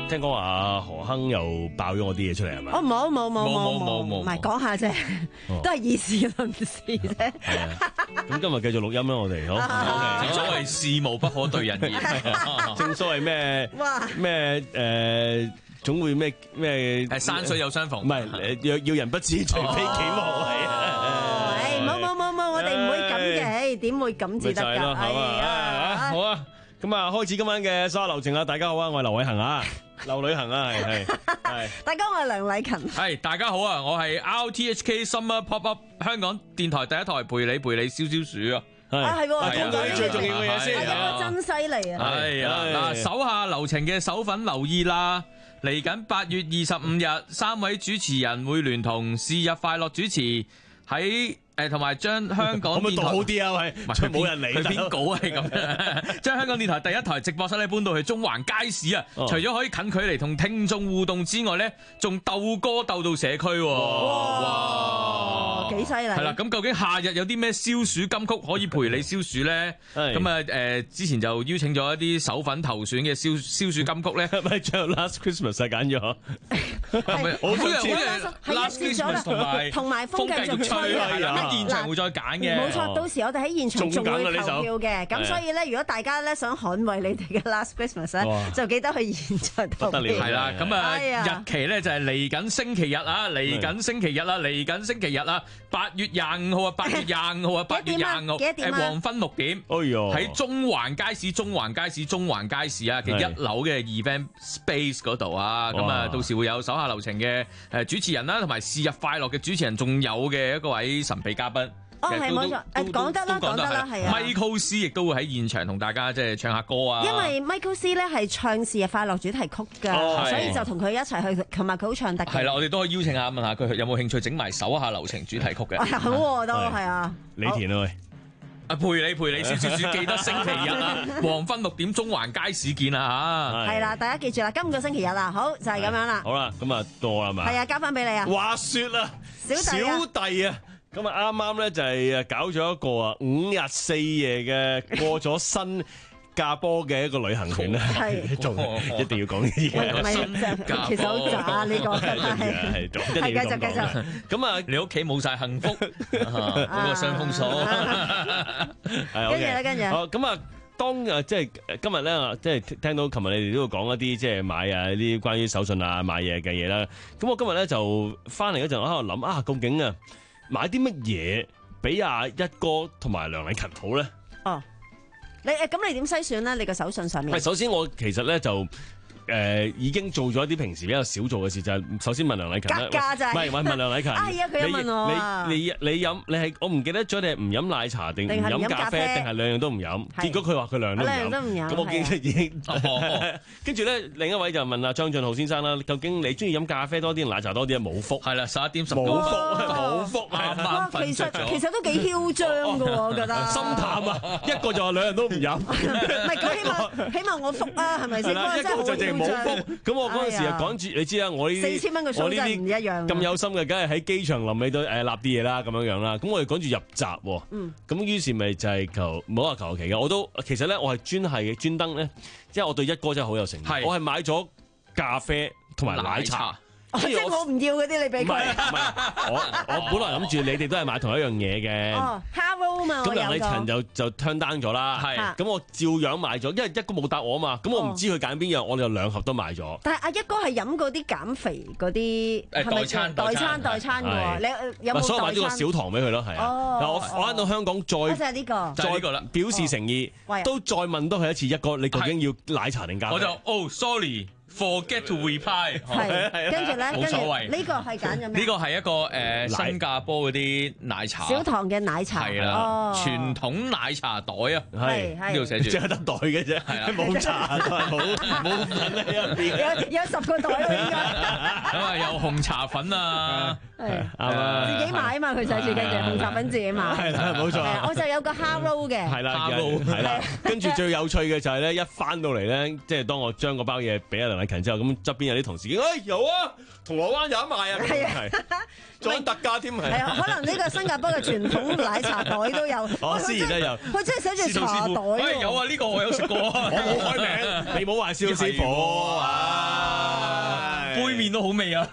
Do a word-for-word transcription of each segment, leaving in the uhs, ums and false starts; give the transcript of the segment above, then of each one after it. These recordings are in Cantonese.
聽講話何亨又爆咗我啲嘢出嚟係咪？ 我冇冇冇冇冇冇，唔係講下啫，都係以事論事啫。 咁今日繼續錄音啦，我哋好。 正所謂事無不可對人言， 正所謂咩哇咩誒，總會咩咩誒山水有相逢， 唔係誒要要人不知，除非己莫為啊！ 誒冇冇冇冇，我哋唔會咁嘅，點會咁至得㗎？係啊， 好啊！咁啊，開始今晚嘅所有流程啦！大家好啊，我係劉偉恒啊，劉旅行啊，係係係。 大家好，我係梁禮勤。 係大家好啊，我係 R T H K Summer Pop Up 香港電台第一台陪你陪你消消暑啊！ 啊係喎， 講到啲最重要嘅嘢先。 係啊，真犀利啊！ 係啊，嗱，手下留情嘅手粉留意啦！嚟緊八月二十五日，三位主持人會聯同是日快樂主持喺。誒，同埋將香港電台可唔可以讀好啲啊？喂，唔冇人理，佢編稿係咁樣，將香港電台第一台直播室咧搬到去中環街市啊！除咗可以近距離同聽眾互動之外咧，仲鬥歌鬥到社區。哇， 幾犀利！ 係啦，咁究竟夏日有啲咩消暑金曲可以陪你消暑咧？咁啊，誒，之前就邀請咗一啲手粉投選嘅消消暑金曲咧， 係咪最後 Last Christmas 係揀咗？ 係咪？好似係 Last Christmas 同埋同埋風繼續吹啊！現場會再揀嘅， 冇錯。到時我哋喺現場仲會投票嘅，咁所以咧，如果大家咧想捍衛你哋嘅 Last Christmas 咧，就記得去現場投票。 係啦，咁啊日期咧就係嚟緊星期日啊，嚟緊星期日啦，嚟緊星期日啦，八月廿五號啊，八月廿五號啊，八月廿五號，誒黃昏六點，喺中環街市、中環街市、中環街市啊嘅一樓嘅 event space 嗰度啊，咁啊到時會有手下留情嘅誒主持人啦，同埋是日快樂嘅主持人，仲有嘅一個位神秘嘉賓。 哦，係冇錯，誒講得啦，講得啦，係啊。 Michael C 亦都會喺現場同大家即係唱下歌啊。 因為 Michael C 咧係唱是日快樂主題曲㗎，所以就同佢一齊去，同埋佢好唱得。 係啦，我哋都可以邀請下問下佢有冇興趣整埋手下留情主題曲嘅。 好喎，都係啊。 你填啊喂！ 啊陪你陪你少少少，記得星期日啊，黃昏六點中環街市見啊嚇。 係啦，大家記住啦，今個星期日啦，好就係咁樣啦。 好啦，咁啊到我啦嘛。 係啊，交翻俾你啊。 話説啊，小弟啊。咁啊，啱啱咧就係誒搞咗一個啊五日四夜嘅過咗新加坡嘅一個旅行團咧，係仲一定要講呢啲嘅。 其實好渣呢個係係係繼續繼續。 咁啊，你屋企冇晒幸福嗰個雙封鎖。 跟住咧，跟住。 好咁啊，當誒即係今日咧，即係聽到琴日你哋都講一啲即係買啊啲關於手信啊買嘢嘅嘢啦。咁我今日咧就翻嚟嗰陣，我喺度諗啊，究竟啊〜買啲乜嘢俾阿一哥同埋梁禮勤好咧？ 哦，你誒咁你點篩選咧？你個手信上面？ 首先我其實咧就。誒、呃、已經做咗一啲平時比較少做嘅事，就係、是、首先問梁禮勤啦， 格價就係， 唔係問問梁禮勤。 啊，係啊，佢有問我啊。 你你你飲你係我唔記得咗，你係唔飲奶茶定唔飲咖啡定係兩樣都唔飲？結果佢話佢兩樣都唔飲。咁我已經已經跟住咧，另一位就問阿張俊浩先生啦，究竟你中意飲咖啡多啲定奶茶多啲啊？冇福。係啦，十一點十九分。冇福，冇福，啱啱瞓着咗。 其實都幾囂張㗎喎，我覺得。 心淡啊！一個就話兩樣都唔飲。 唔係佢起碼起碼我福啊，係咪先？ 一個就淨係冇福。咁我嗰陣時啊趕住，你知啦，我呢啲四千蚊個數真係唔一樣。 咁有心嘅，梗係喺機場臨尾都誒立啲嘢啦，咁樣樣啦。咁我哋趕住入閘喎。嗯。咁於是咪就係求唔好話求其嘅，我都其實咧，我係專係專登咧，即係我對一哥真係好有誠意。我係買咗咖啡同埋奶茶。 即係我唔要嗰啲，你俾佢。唔係唔係， 我我本來諗住你哋都係買同一樣嘢嘅。 哦，Haro 啊嘛， 咁梁禮勤就就 turn down 咗啦。係。咁我照樣買咗，因為一哥冇答我啊嘛。咁我唔知佢揀邊樣，我哋就兩盒都買咗。 但係阿一哥係飲嗰啲減肥嗰啲， 誒代餐代餐代餐嘅喎。你有冇代餐？ 所以買咗個小糖俾佢咯，係啊。嗱，我翻到香港再就係呢個， 就係呢個啦， 表示誠意，都再問多佢一次，一哥你究竟要奶茶定咖啡？ 我就哦，sorry。Forget to reply， 係跟住咧， 冇所謂。 呢個係揀咗咩？ 呢個係一個誒新加坡嗰啲奶茶， 小糖嘅奶茶， 係啦，傳統奶茶袋啊， 係呢度寫住， 只係得袋嘅啫，係冇茶，冇冇粉喺入邊， 有有十個袋喎應該。 咁啊，有紅茶粉啊， 係啱啊， 自己買啊嘛，佢寫住跟住紅茶粉自己買， 係啦，冇錯。 我就有個 Haro 嘅， 係啦，Haro 係啦。跟住最有趣嘅就係咧，一翻到嚟咧，即係當我將嗰包嘢俾阿梁禮勤之後，咁側邊有啲同事，誒有啊，銅鑼灣有得賣啊，係啊，仲有特價添係。係啊， 可能呢個新加坡嘅傳統奶茶袋都有。 哦，思然都有。 佢真係寫住茶袋喎。 有啊，呢個我有食過， 我冇開名，你冇話蕭師傅啊。 杯麵都好味啊！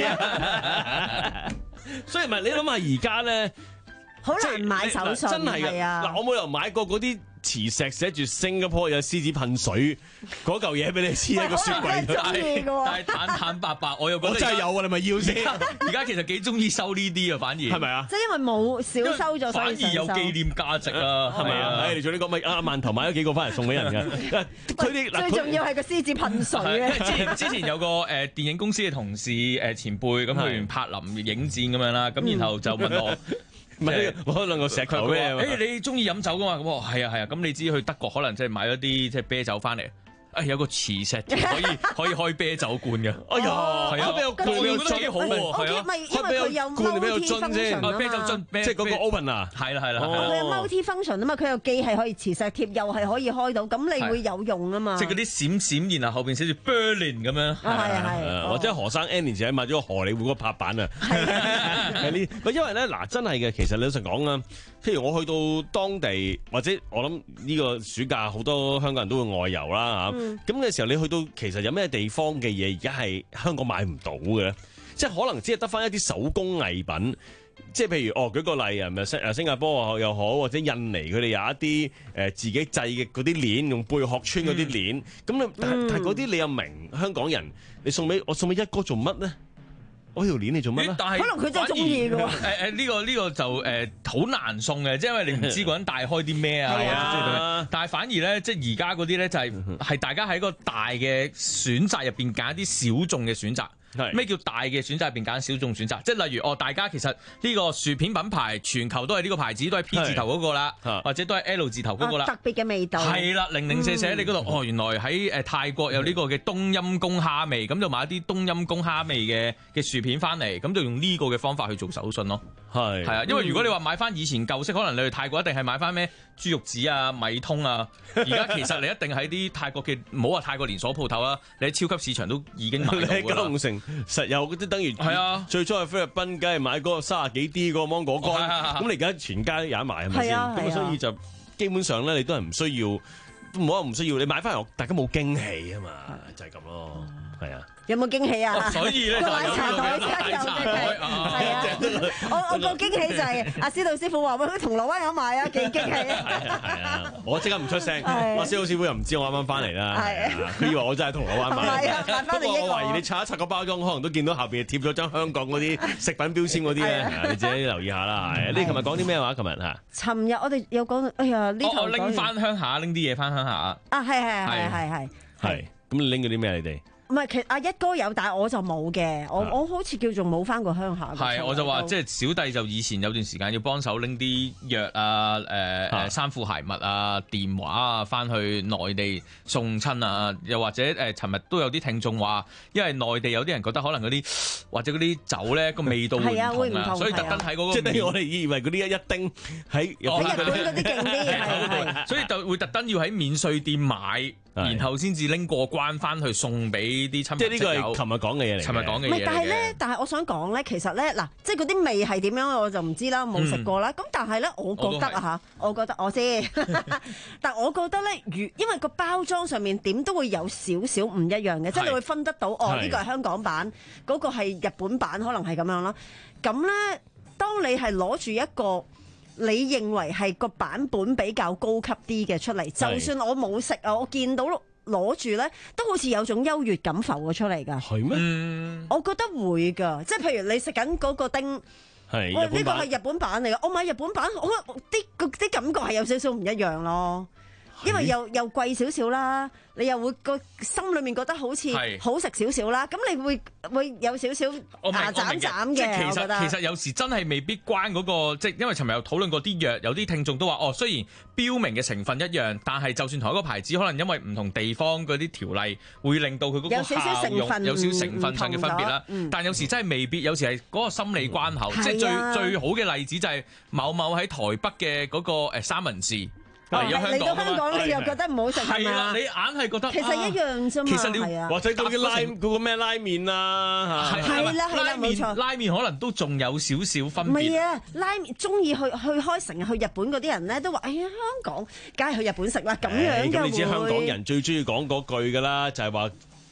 所以唔係你諗下而家咧， 好難買手信， 真係嘅。嗱，我冇又買過嗰啲磁石寫住 Singapore 有獅子噴水嗰嚿嘢俾你黐喺個雪櫃度， 但係坦坦白白，我又覺得我真係有啊！你咪要先。 而家其實幾中意收呢啲啊，反而係咪啊？ 即係因為冇少收咗， 反而有紀念價值啊，係咪啊？ 你做呢個咪阿饅頭買咗幾個翻嚟送俾人嘅？佢哋最重要係個獅子噴水啊！ 之前之前有個誒電影公司嘅同事誒前輩咁去完柏林影展咁樣啦，咁然後就問我。 唔係，我兩個石頭咩？ 誒，你中意飲酒噶嘛？咁我係啊係啊，咁你知去德國可能即係買咗啲即係啤酒翻嚟。誒有個磁石可以可以開啤酒罐嘅， 哎呀，係啊，啤酒罐我覺得幾好喎，係啊， 開啤酒罐俾個樽先， 啤酒樽， 即係嗰個 open 啊， 係啦係啦， 佢有 multi function 啊嘛，佢又既係可以磁石貼，又係可以開到，咁你會有用啊嘛。 即係嗰啲閃閃，然後後邊寫住 Berlin 咁樣， 係係， 或者何生 N 年前買咗個荷里活嗰個拍板啊，係呢，因為咧嗱真係嘅，其實老實講啊，譬如我去到當地，或者我諗呢個暑假好多香港人都會外遊啦嚇。咁嘅時候，你去到其實有咩地方嘅嘢而家係香港買唔到嘅咧？即係可能只係得翻一啲手工藝品，即係譬如哦，舉個例啊，咪新誒新加坡又好，或者印尼佢哋有一啲誒自己製嘅嗰啲鏈，用貝殼穿嗰啲鏈。咁你、嗯、但但係嗰啲你又明香港人，你送俾我送俾一哥做乜咧？嗰條鏈你做乜咧？ 但係可能佢真係中意嘅喎。誒誒呢個呢個就誒好難送嘅，即係因為你唔知嗰人帶開啲咩啊。係啊。但係反而咧，即係而家嗰啲咧就係係大家喺個大嘅選擇入邊揀一啲小眾嘅選擇。咩叫大嘅選擇入邊揀小眾選擇？即係例如哦，大家其實呢個薯片品牌全球都係呢個牌子，都係 P 字頭嗰個啦，或者都係 L 字頭嗰個啦。 特別嘅味道。係啦，零零舍舍喺你嗰度，哦，原來喺誒泰國有呢個嘅冬陰功蝦味，咁就買一啲冬陰功蝦味嘅嘅薯片翻嚟，咁就用呢個嘅方法去做手信咯。係係啊，因為如果你話買翻以前舊式，可能你去泰國一定係買翻咩豬肉紙啊、米通啊。而家其實你一定喺啲泰國嘅，唔好話泰國連鎖鋪頭啊，你喺超級市場都已經買到㗎啦。 九龍城實有嗰啲，等於係啊。最初喺菲律賓，梗係買嗰個三十幾 D 嗰個芒果乾，咁你而家全街都有得賣，係咪先？咁所以就基本上咧，你都係唔需要，唔好話唔需要，你買翻嚟大家冇驚喜啊嘛，就係咁咯，係啊。 有冇驚喜啊？ 所以咧就奶茶袋真係有驚喜，係啊！我我個驚喜就係阿司徒師傅話：喂，銅鑼灣有賣啊，幾驚喜啊！ 係啊！我即刻唔出聲，阿司徒師傅又唔知我啱啱翻嚟啦，佢以為我真係銅鑼灣買。不過我懷疑你拆一拆個包裝，可能都見到後邊貼咗張香港嗰啲食品標籤嗰啲咧，你自己留意下啦。係你琴日講啲咩話？琴日嚇？ 尋日我哋有講，哎呀呢頭拎翻鄉下，拎啲嘢翻鄉下啊！ 啊係係係係係係，咁你拎咗啲咩？你哋？ 唔係，其實阿一哥有，但係我就冇嘅。我我好似叫做冇翻過鄉下。 係，我就話即係小弟就以前有段時間要幫手拎啲藥啊、誒誒衫褲鞋襪啊、電話啊，翻去內地送親啊。又或者誒，尋日都有啲聽眾話，因為內地有啲人覺得可能嗰啲或者嗰啲酒咧個味道會唔同啊，所以特登喺嗰個即係我哋以為嗰啲一一丁喺日本嗰啲勁啲， 所以就會特登要喺免稅店買。然後先至拎過關翻去送俾啲親朋戚友。即係呢個係琴日講嘅嘢嚟。琴日講嘅嘢。唔係，但係咧， 但係我想講咧，其實咧，嗱，即係嗰啲味係點樣，我就唔知啦，冇食過啦。咁、嗯、但係咧，我覺得啊嚇，我覺得我知。但係我覺得咧，如因為個包裝上面點都會有少少唔一樣嘅，即係你會分得到，哦，呢個係香港版，嗰、嗰個係日本版，可能係咁樣咯。咁咧，當你係攞住一個你認為係個版本比較高級啲嘅出嚟，就算我冇食啊，我見到攞住咧，都好似有種優越感浮咗出嚟㗎。 係咩？ 嗯，我覺得會㗎，即係譬如你食緊嗰個丁，喂，呢個係日本版嚟㗎，我買日本版，我啲啲感覺係有少少唔一樣咯。因為又又貴少少啦，你又會個心裏面覺得好似好食少少啦，咁你會會有少少牙斬斬嘅。 即係其實我覺得其實有時真係未必關嗰個，即係因為尋日有討論過啲藥，有啲聽眾都話哦，雖然標明嘅成分一樣，但係就算同一個牌子，可能因為唔同地方嗰啲條例會令到佢嗰個效用有少少成分上嘅分別啦。但有時真係未必，有時係嗰個心理關口。即係最最好嘅例子就係某某喺台北嘅嗰個誒三文治。嚟嚟到香港你又覺得唔好食係咪啊？ 你硬係覺得其實一樣啫嘛。 其實你或者嗰啲拉嗰個咩拉麵啊， 係啦係啦冇錯。 拉麵可能都仲有少少分別。 唔係啊，拉麵中意去去開成日去日本嗰啲人咧，都話：哎呀，香港梗係去日本食啦。咁樣嘅會。 咁你知香港人最中意講嗰句㗎啦，就係話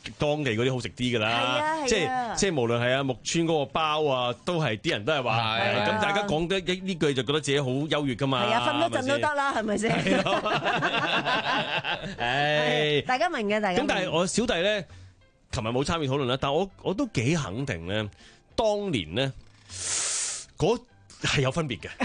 當地嗰啲好食啲㗎啦。即係即係無論係阿木村嗰個包啊，都係啲人都係話，咁大家講得呢句就覺得自己好優越㗎嘛。係啊， 瞓多陣都得啦，係咪先？ 誒， 大家明嘅，大家。咁但係我小弟咧，琴日冇參與討論啦，但係我我都幾肯定咧，當年咧嗰係有分別嘅。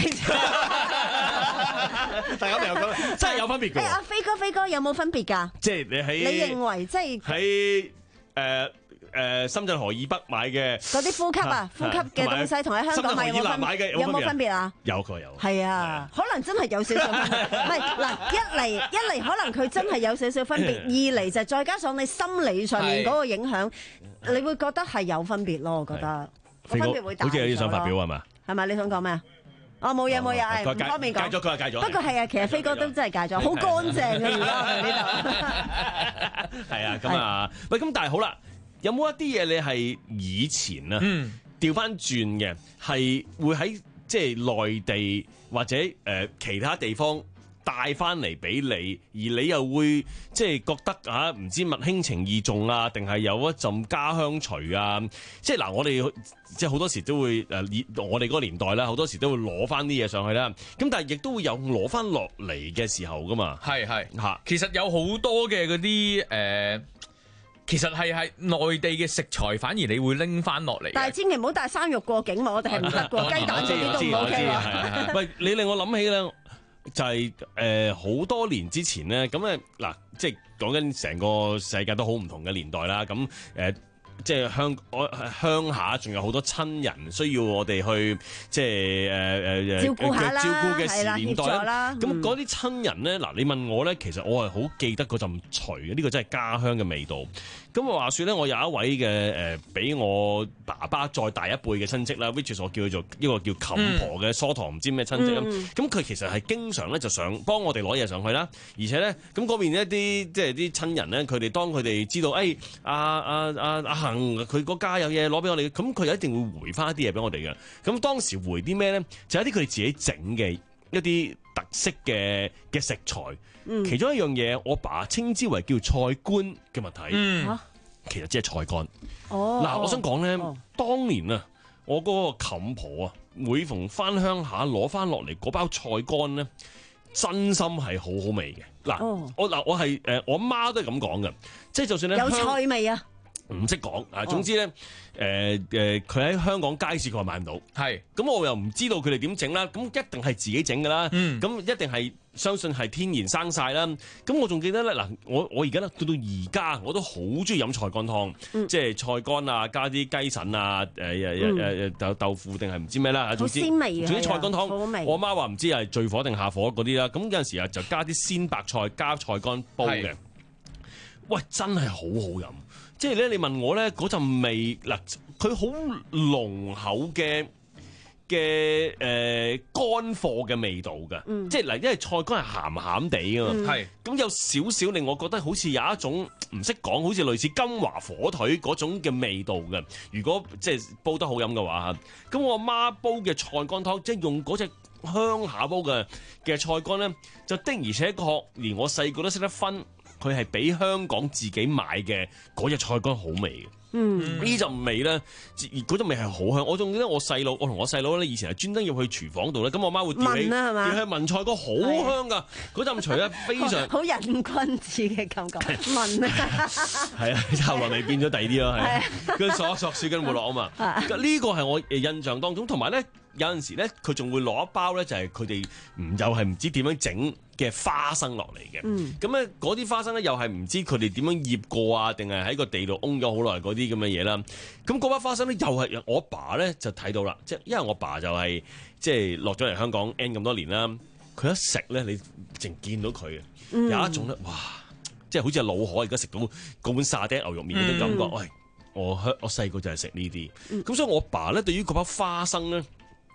大家明我講，真係有分別嘅。 阿飛哥，飛哥有冇分別㗎？ 即係你喺你認為即係喺誒誒深圳河以北買嘅嗰啲呼吸啊，呼吸嘅東西同喺香港買有冇分別啊？ 有佢有。 係啊，可能真係有少少分別。唔係嗱，一嚟一嚟可能佢真係有少少分別，二嚟就再加上你心理上面嗰個影響，你會覺得係有分別咯。我覺得個分別會大咗咯。 好似有啲想發表係嘛？ 係咪你想講咩啊？哦，冇嘢冇嘢，唔方便講。 戒咗佢啊，戒咗。 不過係啊，其實飛哥都真係戒咗，好乾淨嘅而家我哋呢度。 係啊，咁啊，喂，咁但係好啦，有冇一啲嘢你係以前啊調翻轉嘅，係會喺即係內地或者誒其他地方帶翻嚟俾你，而你又會即係覺得啊，唔知物輕情意重啊，定係有一陣家鄉隨啊？即係嗱，我哋即係好多時都會誒，我哋嗰個年代啦，好多時都會攞翻啲嘢上去啦。咁但係亦都會有攞翻落嚟嘅時候噶嘛。係係嚇，其實有好多嘅嗰啲誒，其實係係內地嘅食材，反而你會拎翻落嚟。 但係千祈唔好帶生肉過境，我哋係唔得過雞蛋嗰啲都唔 OK 啊。 喂，你令我諗起咧。就係誒好多年之前咧，咁咧嗱，即係講緊成個世界都好唔同嘅年代啦。咁誒、呃，即係鄉我鄉下仲有好多親人需要我哋去即係誒誒照顧下啦， 照顧嘅時年代啦。 咁嗰啲親人咧，嗱，你問我咧，其實我係好記得嗰陣除嘅，呢個真係家鄉嘅味道。咁我話説咧，我有一位嘅誒，比我爸爸再大一輩嘅親戚啦 which is 我叫佢做一個叫冚婆嘅疏堂唔知咩親戚啦。咁佢、嗯、其實係經常咧就想幫我哋攞嘢上去啦，而且咧咁嗰邊一啲即係啲親人咧，佢哋當佢哋知道誒阿阿阿阿恒佢嗰家有嘢攞俾我哋，咁佢就一定會回翻一啲嘢俾我哋嘅。咁當時回啲咩咧？就係一啲佢哋自己整嘅一啲特色嘅嘅食材。嗯、其中一樣嘢，我爸稱之為叫菜乾嘅物體，嗯、其實即係菜乾。嗱、哦，我想講咧，哦、當年啊，我嗰個冚婆啊，每逢翻鄉下攞翻落嚟嗰包菜乾咧，真心係好好味嘅。嗱、哦，我嗱我係誒，我媽都係咁講嘅，即係就算咧有菜味啊。 唔識講啊！總之咧，誒、呃、誒，佢、呃、喺香港街市佢買唔到，係咁是我又唔知道佢哋點整啦。咁一定係自己整㗎啦，咁、嗯、一定係相信係天然生晒啦。咁我仲記得咧，嗱，我我而家咧到到而家我都好中意飲菜乾湯，嗯、即係菜乾啊，加啲雞腎啊，誒誒誒誒豆豆腐定係唔知咩啦，總之鮮味總之菜乾湯。 味我媽話唔知係最火定下火嗰啲啦。咁有陣時啊，就加啲鮮白菜加菜乾煲嘅，是喂，真係好好飲。即係咧，你問我咧嗰陣味嗱，佢好濃厚嘅嘅誒乾貨嘅味道㗎，嗯、即係嗱，因為菜乾係鹹鹹地㗎嘛，係咁、嗯、有少少令我覺得好似有一種唔識講，好似類似金華火腿嗰種嘅味道嘅。如果即係煲得好飲嘅話嚇，咁我媽煲嘅菜乾湯，即係用嗰隻鄉下煲嘅嘅菜乾咧，就的而且確連我細個都識得分。佢係比香港自己買嘅嗰隻菜乾好味嘅，嗯，呢陣味咧，嗰陣味係好香。我仲記得我細佬，我同我細佬咧以前係專登要去廚房度咧，咁我媽會調起，調起聞菜乾好香噶，嗰陣除咧非常好人君子嘅感覺，聞啊， 係啊，後來咪變咗第二啲咯，係，跟索索雪跟冇落啊嘛，呢個係我印象當中，同埋咧有陣時咧佢仲會攞一包咧，就係佢哋唔又係唔知點樣整嘅花生落嚟嘅，咁咧嗰啲花生咧又係唔知佢哋點樣醃過啊，定係喺個地度甕咗好耐嗰啲咁嘅嘢啦。咁嗰包花生咧又係我爸咧就睇到啦，即係因為我爸就係即係落咗嚟香港 N 咁多年啦，佢一食咧你淨見到佢嘅，嗯、有一種咧哇，即係好似老海而家食到嗰碗沙爹牛肉麵嗰啲感覺。喂、嗯哎，我我細個就係食呢啲，咁、嗯、所以我爸咧對於嗰包花生咧。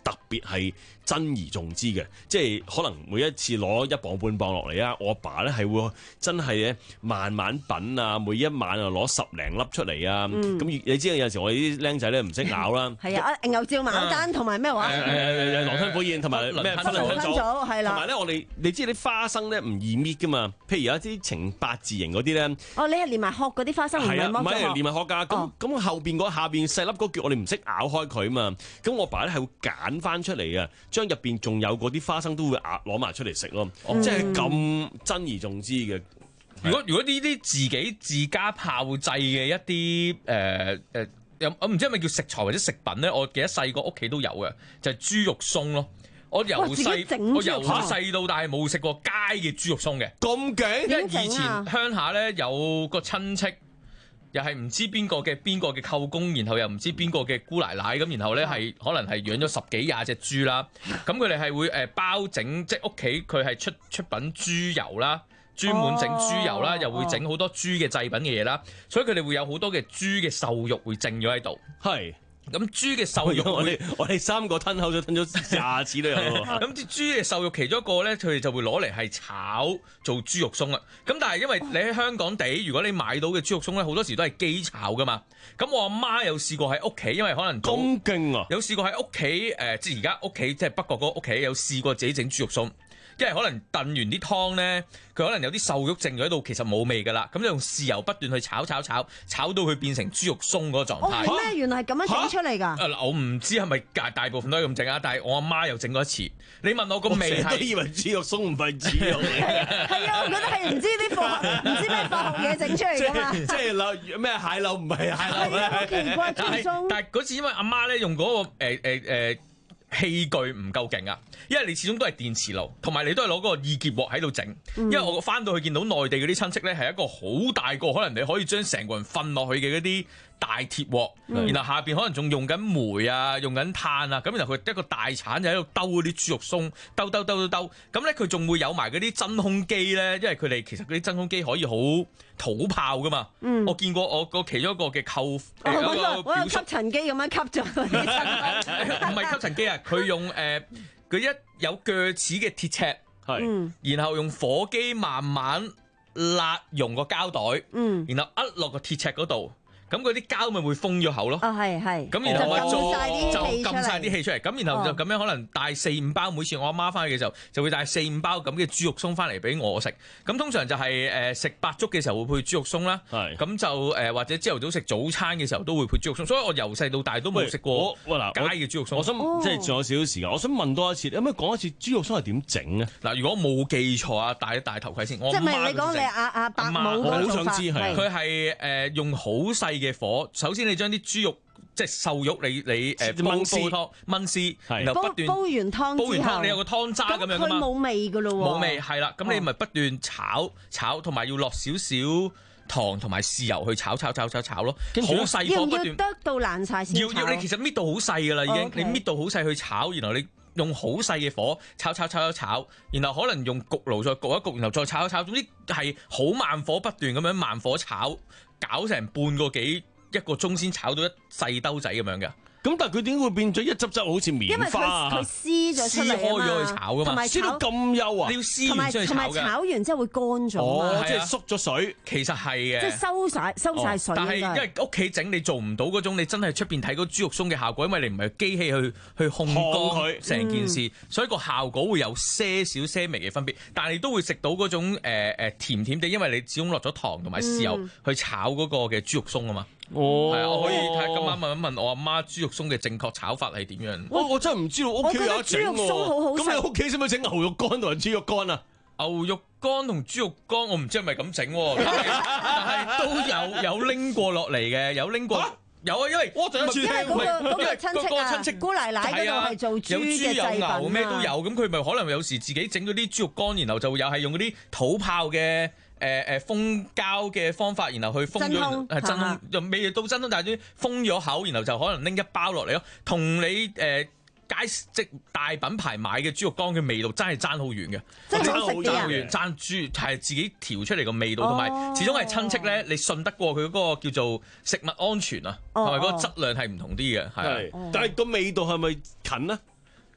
特別係珍而重之嘅，即係可能每一次攞一磅半磅落嚟啊，我阿爸咧係會真係咧慢慢品啊，每一晚啊攞十零粒出嚟啊，咁、嗯、你知有陣時我哋啲僆仔咧唔識咬啦， 係啊，牛照牡丹同埋咩話？ 誒狼吞虎咽同埋咩芬蘭香棗，係啦，同埋咧我哋你知啲花生咧唔易搣噶嘛，譬如有一啲呈八字形嗰啲咧， 哦，你係連埋殼嗰啲花生唔係剝咗殼？唔係連埋殼㗎，咁咁、哦、後邊嗰下邊細粒嗰橛我哋唔識咬開佢嘛，咁我爸咧係會揀翻出嚟嘅，將入邊仲有嗰啲花生都會咬攞埋出嚟食咯，嗯、即係咁珍而重之嘅。 如果如果呢啲自己自家炮製嘅一啲誒誒，有我唔知係咪叫食材或者食品咧？我記得細個屋企都有嘅，就係、是、豬肉鬆咯。我由細我由細到大冇食過街嘅豬肉鬆嘅，咁勁！因為以前鄉下咧有個親戚。又係唔知邊個嘅邊個嘅舅公，然後又唔知邊個嘅姑奶奶咁，然後咧係可能係養咗十幾廿隻豬啦。咁佢哋係會誒包整，即係屋企佢係出出品豬油啦，專門整豬油啦，哦、又會整好多豬嘅製品嘅嘢啦。所以佢哋會有好多嘅豬嘅瘦肉會剩咗喺度。係。咁豬嘅瘦肉， 我哋我哋三個吞口水吞咗廿次都有。 咁啲豬嘅瘦肉其中一個咧，佢哋就會攞嚟係炒做豬肉鬆啊。咁但係因為你喺香港地，如果你買到嘅豬肉鬆咧，好多時都係機炒噶嘛。咁我阿媽有試過喺屋企，因為可能咁勁啊！ 有試過喺屋企誒，即係而家屋企即係北角嗰個屋企有試過自己整豬肉鬆。因為可能燉完啲湯咧，佢可能有啲瘦肉剩咗喺度，其實冇味噶啦。咁就用豉油不斷去炒炒炒，炒到佢變成豬肉鬆嗰個狀態。 哦，咩？原來係咁樣整出嚟㗎？ 誒、啊，我唔知係咪大大部分都係咁整啊，但係我阿媽又整過一次。你問我個味係？ 我以為豬肉鬆唔係豬肉嚟嘅。 係啊，我覺得係唔知啲化唔知咩化學嘢整出嚟㗎嘛。 即係柳咩蟹柳唔係蟹柳咧？ 好奇怪豬肉鬆。 但係嗰次因為阿媽咧用嗰、嗰個誒誒誒器具唔夠勁啊，因為你始終都係電磁爐，同埋你都係攞嗰個易潔鑊喺度整。因為我翻到去見到內地嗰啲親戚咧，係一個好大個，可能你可以將成個人瞓落去嘅嗰啲大鐵鑊，嗯、然後下邊可能仲用緊煤啊，用緊炭啊，咁然後佢一個大鏟就喺度兜嗰啲豬肉鬆，兜兜兜兜兜，咁咧佢仲會有埋嗰啲真空機咧，因為佢哋其實嗰啲真空機可以好土炮噶嘛。嗯、我見過我個其中一個嘅舅， 我有個吸塵機咁樣吸咗嗰啲真空， 唔係吸塵機啊，佢用誒佢、呃、一有鋸齒嘅鐵尺，係，然後用火機慢慢辣溶個膠袋，嗯、然後扼落個鐵尺嗰度。咁嗰啲膠咪會封咗口咯。啊，係係。咁然後我做就撳晒啲氣出嚟。咁然後就咁樣可能帶四五包，每次我阿媽翻去嘅時候就會帶四五包咁嘅豬肉鬆翻嚟俾我食。咁通常就係誒食白粥嘅時候會配豬肉鬆啦。係。咁就誒或者朝頭早食早餐嘅時候都會配豬肉鬆。所以我由細到大都冇食過街嘅豬肉鬆。 我想即係仲有少少時間，我想問多一次，有冇講一次豬肉鬆係點整咧？ 嗱，如果冇記錯啊，戴一戴頭盔先。 即係咪你講你阿阿伯母嗰個做法？ 佢係誒用好細嘅火，首先你將啲豬肉即係瘦肉，你你誒燜絲湯燜絲，然後不斷煲完湯煲完湯， 你有個湯渣咁樣噶嘛， 佢冇味噶咯喎， 冇味係啦，咁你咪不斷炒炒，同埋要落少少糖同埋豉油去炒炒炒炒炒咯，好細火不斷， 要得到爛晒先炒。 要要你其實搣到好細噶啦，已經你搣到好細去炒，然後你用好細嘅火炒炒炒炒炒，然後可能用焗爐再焗一焗，然後再炒一炒，總之係好慢火不斷咁樣慢火炒，搞成半個幾一個鐘先炒到一細兜仔咁樣嘅。咁但係佢點會變咗一汁汁好似棉花啊？ 佢撕咗出嚟啊嘛， 開咗去炒噶嘛， 撕到咁幼啊！ 你要撕完先去炒嘅。同埋炒完之後會乾咗哦，即係縮咗水。 其實係嘅， 即係收晒收晒水。 但係因為屋企整你做唔到嗰種，你真係出邊睇嗰豬肉鬆嘅效果，因為你唔係機器去去控乾成件事，所以個效果會有些少些微嘅分別。但係你都會食到嗰種誒誒甜甜地，因為你始終落咗糖同埋豉油去炒嗰個嘅豬肉鬆啊嘛。哦，係啊，我可以睇下今晚問一問我阿媽豬肉鬆嘅正確炒法係點樣？ 我我真係唔知道，屋企有得整喎。咁你屋企使唔使整牛肉乾同埋豬肉乾啊？ 牛肉乾同豬肉乾我唔知係咪咁整，但係都有有拎過落嚟嘅，有拎過有啊，因為我第一次聽， 因為嗰個親戚啊，姑奶奶嗰度係做豬嘅製品啊， 有豬有牛咩都有，咁佢咪可能有時自己整嗰啲豬肉乾，然後就又係用嗰啲土炮嘅。誒誒封膠嘅方法，然後去封咗，係真空，又未到真空，但係啲封咗口，然後就可能拎一包落嚟咯。同你誒街即大品牌買嘅豬肉乾嘅味道真係爭好遠嘅， 真係好遠，爭豬係自己調出嚟個味道，同埋始終係親戚咧，你信得過佢嗰個叫做食物安全啊，同埋嗰個質量係唔同啲嘅，係。 但係個味道係咪近啊？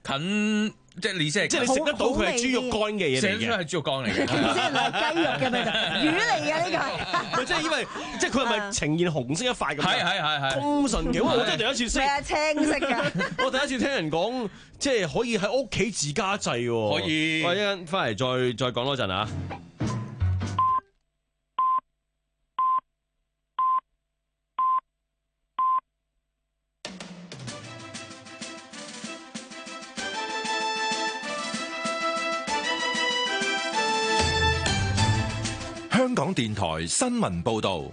近。即係你先係， 即係你食得到佢係豬肉乾嘅嘢嚟嘅， 食得係豬肉乾嚟嘅， 即係唔係雞肉嘅咪就魚嚟嘅呢個。 咪即係因為即係佢係咪呈現紅色一塊咁？ 係係係係。 咁神奇，我真係第一次識。 係啊，青色㗎。 我第一次聽人講，即係可以喺屋企自家製喎。 可以。 我一陣翻嚟再再講多陣啊。 香港電台新聞報道，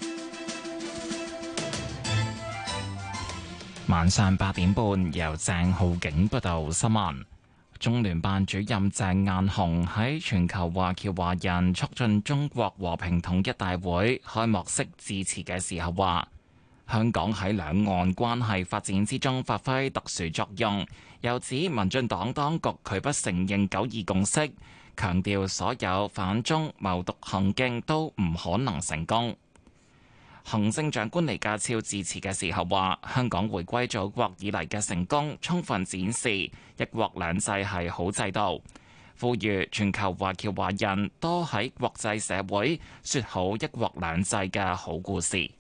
晚上八點半由鄭浩景報道新聞。中聯辦主任鄭雁雄喺全球華僑華人促進中國和平統一大會開幕式致辭嘅時候話，香港喺兩岸關係發展之中發揮特殊作用，又指民進黨當局拒不承認九二共識，強調所有反中謀獨行徑都唔可能成功。行政長官李家超致辭嘅時候話，香港回歸祖國以嚟嘅成功，充分展示一國兩制係好制度，呼籲全球華僑華人多喺國際社會說好一國兩制嘅好故事。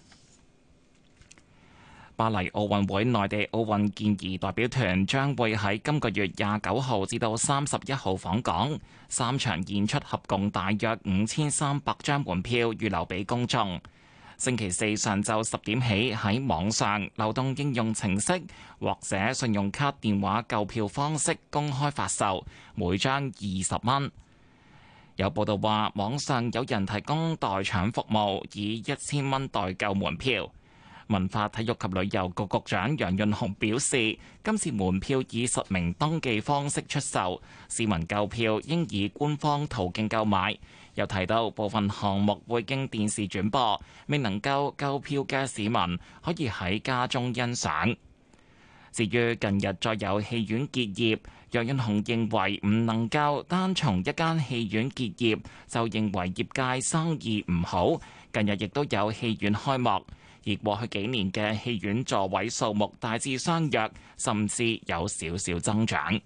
巴黎奧運會內地奧運健兒代表團將會喺今個月廿九號至到三十一號訪港，三場演出合共大約五千三百張門票預留俾公眾。星期四上晝十點起喺網上流動應用程式或者信用卡電話購票方式公開發售，每張二十蚊。有報道話，網上有人提供代搶服務，以一千蚊代購門票。文化體育及旅遊局局長楊潤雄表示，今次門票以實名登記方式出售，市民購票應以官方途徑購買。又提到部分項目會經電視轉播，未能夠購票嘅市民可以喺家中欣賞。至於近日再有戲院結業，楊潤雄認為唔能夠單從一間戲院結業就認為業界生意唔好。近日亦都有戲院開幕。而過去幾年嘅戲院座位數目大致相若，甚至有少少增長。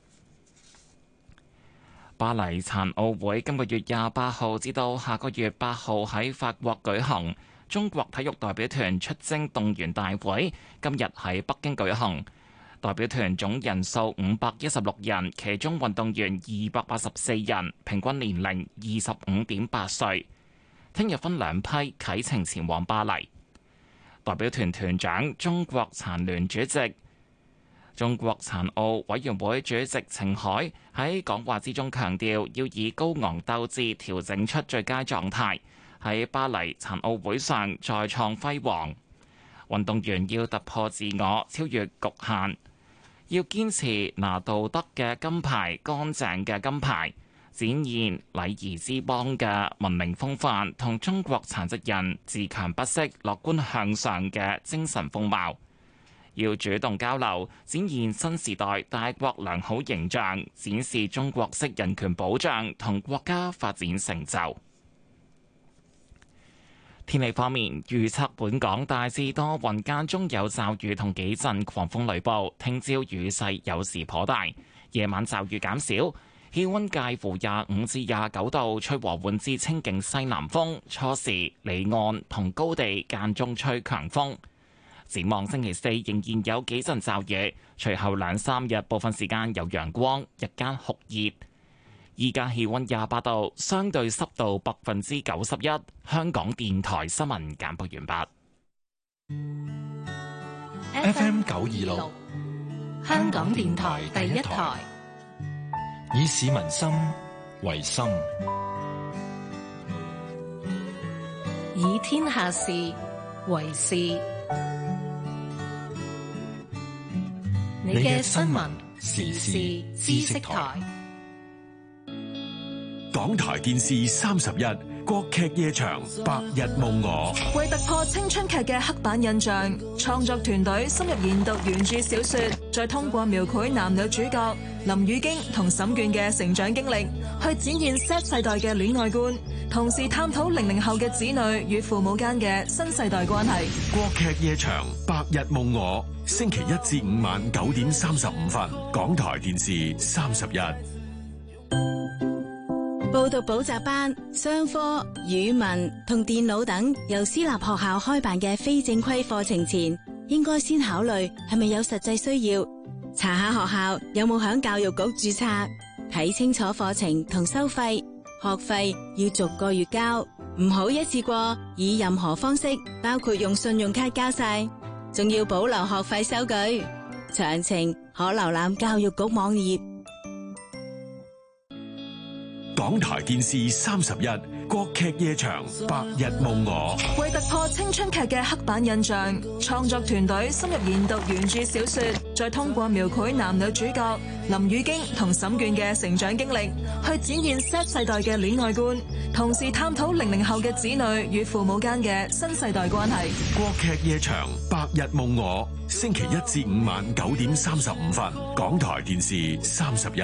巴黎殘奧會今個月廿八號至到下個月八號喺法國舉行，中國體育代表團出征動員大會今日喺北京舉行，代表團總人數五百一十六人，其中運動員二百八十四人，平均年齡二十五點八歲。聽日分兩批啟程前往巴黎。代表團團長、中國殘聯主席、中國殘奧委員會主席程海喺講話之中強調，要以高昂鬥志調整出最佳狀態，喺巴黎殘奧會上再創輝煌。運動員要突破自我，超越局限，要堅持拿道德嘅金牌、乾淨嘅金牌，展現禮儀之邦嘅文明風範同中國殘疾人自強不息、樂觀向上嘅精神風貌。要主動交流，展現新時代大國良好形象，展示中國式人權保障同國家發展成就。天氣方面，預測本港大致多雲，間中有驟雨同幾陣狂風雷暴，聽朝雨勢有時頗大，夜晚驟雨減少。氣溫介乎廿五至廿九度，吹和緩至清勁西南風，初時離岸同高地間中吹強風。展望星期四仍然有幾陣驟雨，隨後兩三日部分時間有陽光，日間酷熱。依家氣溫廿八度，相對濕度百分之九十一。香港電台新聞簡報完畢。F M 九二六， 香港電台第一台。 以市民心為心， 以天下事為事。你嘅新聞時事知識台。 港台電視三十一國劇夜場白日夢我。 為突破青春劇嘅刻板印象，創作團隊深入研讀原著小說，再通過描繪男女主角林宇京同沈眷嘅成長經歷，去展現 Z 世代嘅戀愛觀，同時探討零零後嘅子女與父母間嘅新世代關係。 國劇夜場白日夢我，星期一至五晚九點三十五分，港台電視三十一。 報讀補習班、商科、語文同電腦等由私立學校開辦嘅非正規課程前，應該先考慮係咪有實際需要，查下學校有冇響教育局註冊，睇清楚課程同收費，學費要逐個月交，唔好一次過以任何方式，包括用信用卡交晒，仲要保留學費收據。詳情可瀏覽教育局網頁。 港台電視三十一，國劇夜場白日夢我。 為突破青春劇嘅刻板印象，創作團隊深入研讀原著小說，再通過描繪男女主角林宇京同沈眷嘅成長經歷，去展現 Z 世代嘅戀愛觀，同時探討零零後嘅子女與父母間嘅新世代關係。 國劇夜場白日夢我，星期一至五晚九點三十五分，港台電視三十一。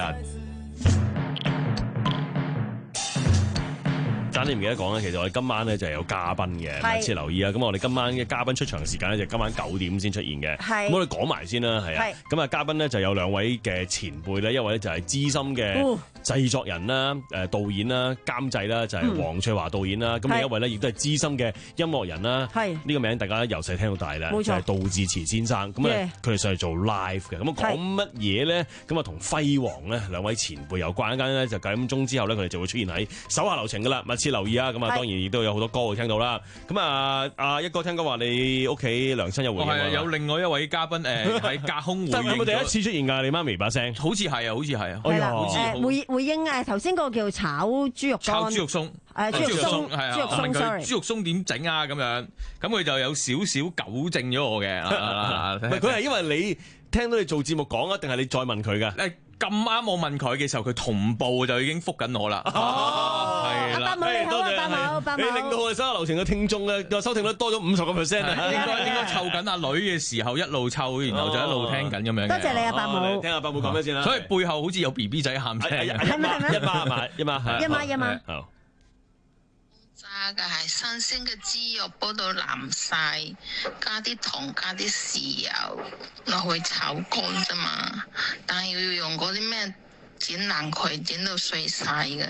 但你唔記得講咧，其實我哋今晚咧就係有嘉賓嘅，密切留意啊！咁我哋今晚嘅嘉賓出場時間咧就今晚九點先出現嘅。咁我哋講埋先啦，係啊。咁啊，嘉賓咧就有兩位嘅前輩咧，一位咧就係資深嘅製作人啦、誒導演啦、監製啦，就係黃翠華導演啦。咁另一位咧亦都係資深嘅音樂人啦。呢個名大家由細聽到大啦，就係杜自持先生。咁啊，佢哋上嚟做 live 嘅。咁啊講乜嘢咧？咁啊同輝煌咧兩位前輩有關。一間咧就九點鐘之後咧，佢哋就會出現喺手下留情噶啦，密切留意啊！咁啊，當然亦都有好多歌會聽到啦。咁啊，阿一哥聽講話你屋企娘親有回應， 係有另外一位嘉賓誒喺隔空回應。 係咪第一次出現㗎？你媽咪把聲， 好似係啊，好似係啊。 係啦，誒回回應誒頭先嗰個叫炒豬肉乾， 炒豬肉鬆， 誒豬肉鬆係啊。 豬肉鬆，sorry，豬肉鬆點整啊？咁樣，咁佢就有少少糾正咗我嘅。 唔係，佢係因為你聽到你做節目講啊，定係你再問佢㗎？ 誒咁啱我問佢嘅時候，佢同步就已經覆緊我啦。 哦，係啦，伯母你好啊，伯母，伯母， 你令到我哋手下留情嘅聽眾嘅收聽率多咗五十個 percent 啊！ 應該應該湊緊阿女嘅時候一路湊，然後就一路聽緊咁樣。 多謝你啊，伯母。 聽下伯母講咩先啦。 所以背後好似有 B B 仔喊聲。 係咪係咪？ 一媽係咪？一媽係。 一媽一媽。 好。 炸嘅係新鮮嘅豬肉，煲到腍晒，加啲糖加啲豉油落去炒乾啫嘛。但係要用嗰啲咩剪爛佢，剪到碎晒嘅。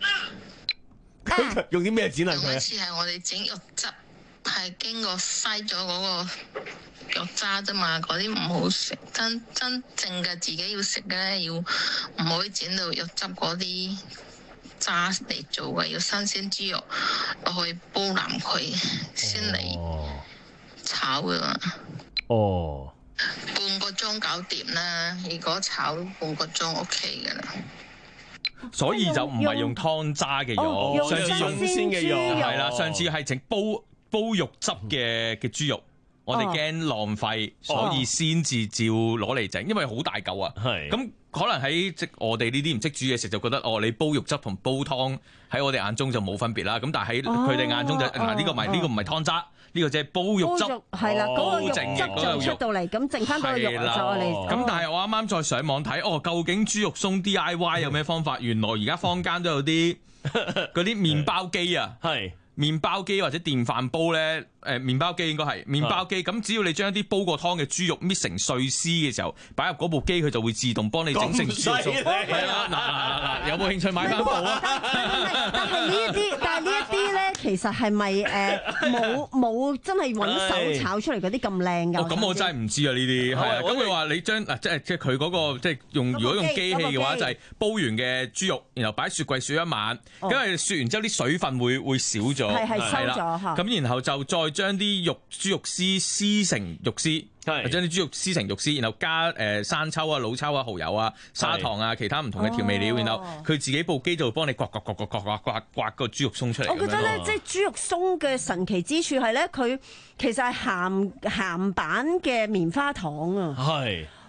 用啲咩剪爛佢？ 有一次係我哋整肉汁，係經過篩咗嗰個肉渣啫嘛，嗰啲唔好食。真真正嘅自己要食嘅咧，要唔可以剪到肉汁嗰啲渣嚟做嘅，要新鮮豬肉落去煲腍佢先嚟炒噶嘛。 哦， 半個鐘搞掂啦，如果炒半個鐘 OK 噶啦。 所以就唔係用湯渣嘅肉，上次用鮮嘅肉係啦，上次係整煲煲肉汁嘅嘅豬肉。我哋驚浪費，所以先至照攞嚟整，因為好大嚿啊。係咁可能喺即我哋呢啲唔識煮嘢食，就覺得哦，你煲肉汁同煲湯喺我哋眼中就冇分別啦。咁但係喺佢哋眼中就嗱，呢個唔係呢個唔係湯渣，呢個即係煲肉汁， 係啦，嗰個肉汁就出到嚟，咁剩翻嗰個肉就嚟。 咁但係我啱啱再上網睇，哦，究竟豬肉鬆 D I Y 有咩方法？原來而家坊間都有啲嗰啲麵包機啊，係。麵包機或者電飯煲咧，誒麵包機應該係麵包機。咁只要你將一啲煲過湯嘅豬肉搣成碎絲嘅時候，擺入嗰部機，佢就會自動幫你整成豬肉鬆。係啊，嗱嗱嗱，有冇興趣買翻部啊？ 但係呢一啲，但係呢一啲咧，其實係咪誒冇冇真係揾手炒出嚟嗰啲咁靚㗎？ 哦，咁我真係唔知啊呢啲。係啊，咁佢話你將嗱即係即係佢嗰個即係用如果用機器嘅話，就係煲完嘅豬肉，然後擺喺雪櫃雪一晚，因為雪完之後啲水分會會少咗。 係係收咗嚇， 咁然後就再將啲肉豬肉絲絲成肉絲，係將啲豬肉絲成肉絲，然後加誒生抽啊、老抽啊、蠔油啊、砂糖啊、其他唔同嘅調味料，然後佢自己部機就幫你刮刮刮刮刮刮刮刮個豬肉鬆出嚟。 我覺得咧，即係豬肉鬆嘅神奇之處係咧，佢其實係鹹鹹版嘅棉花糖啊。係。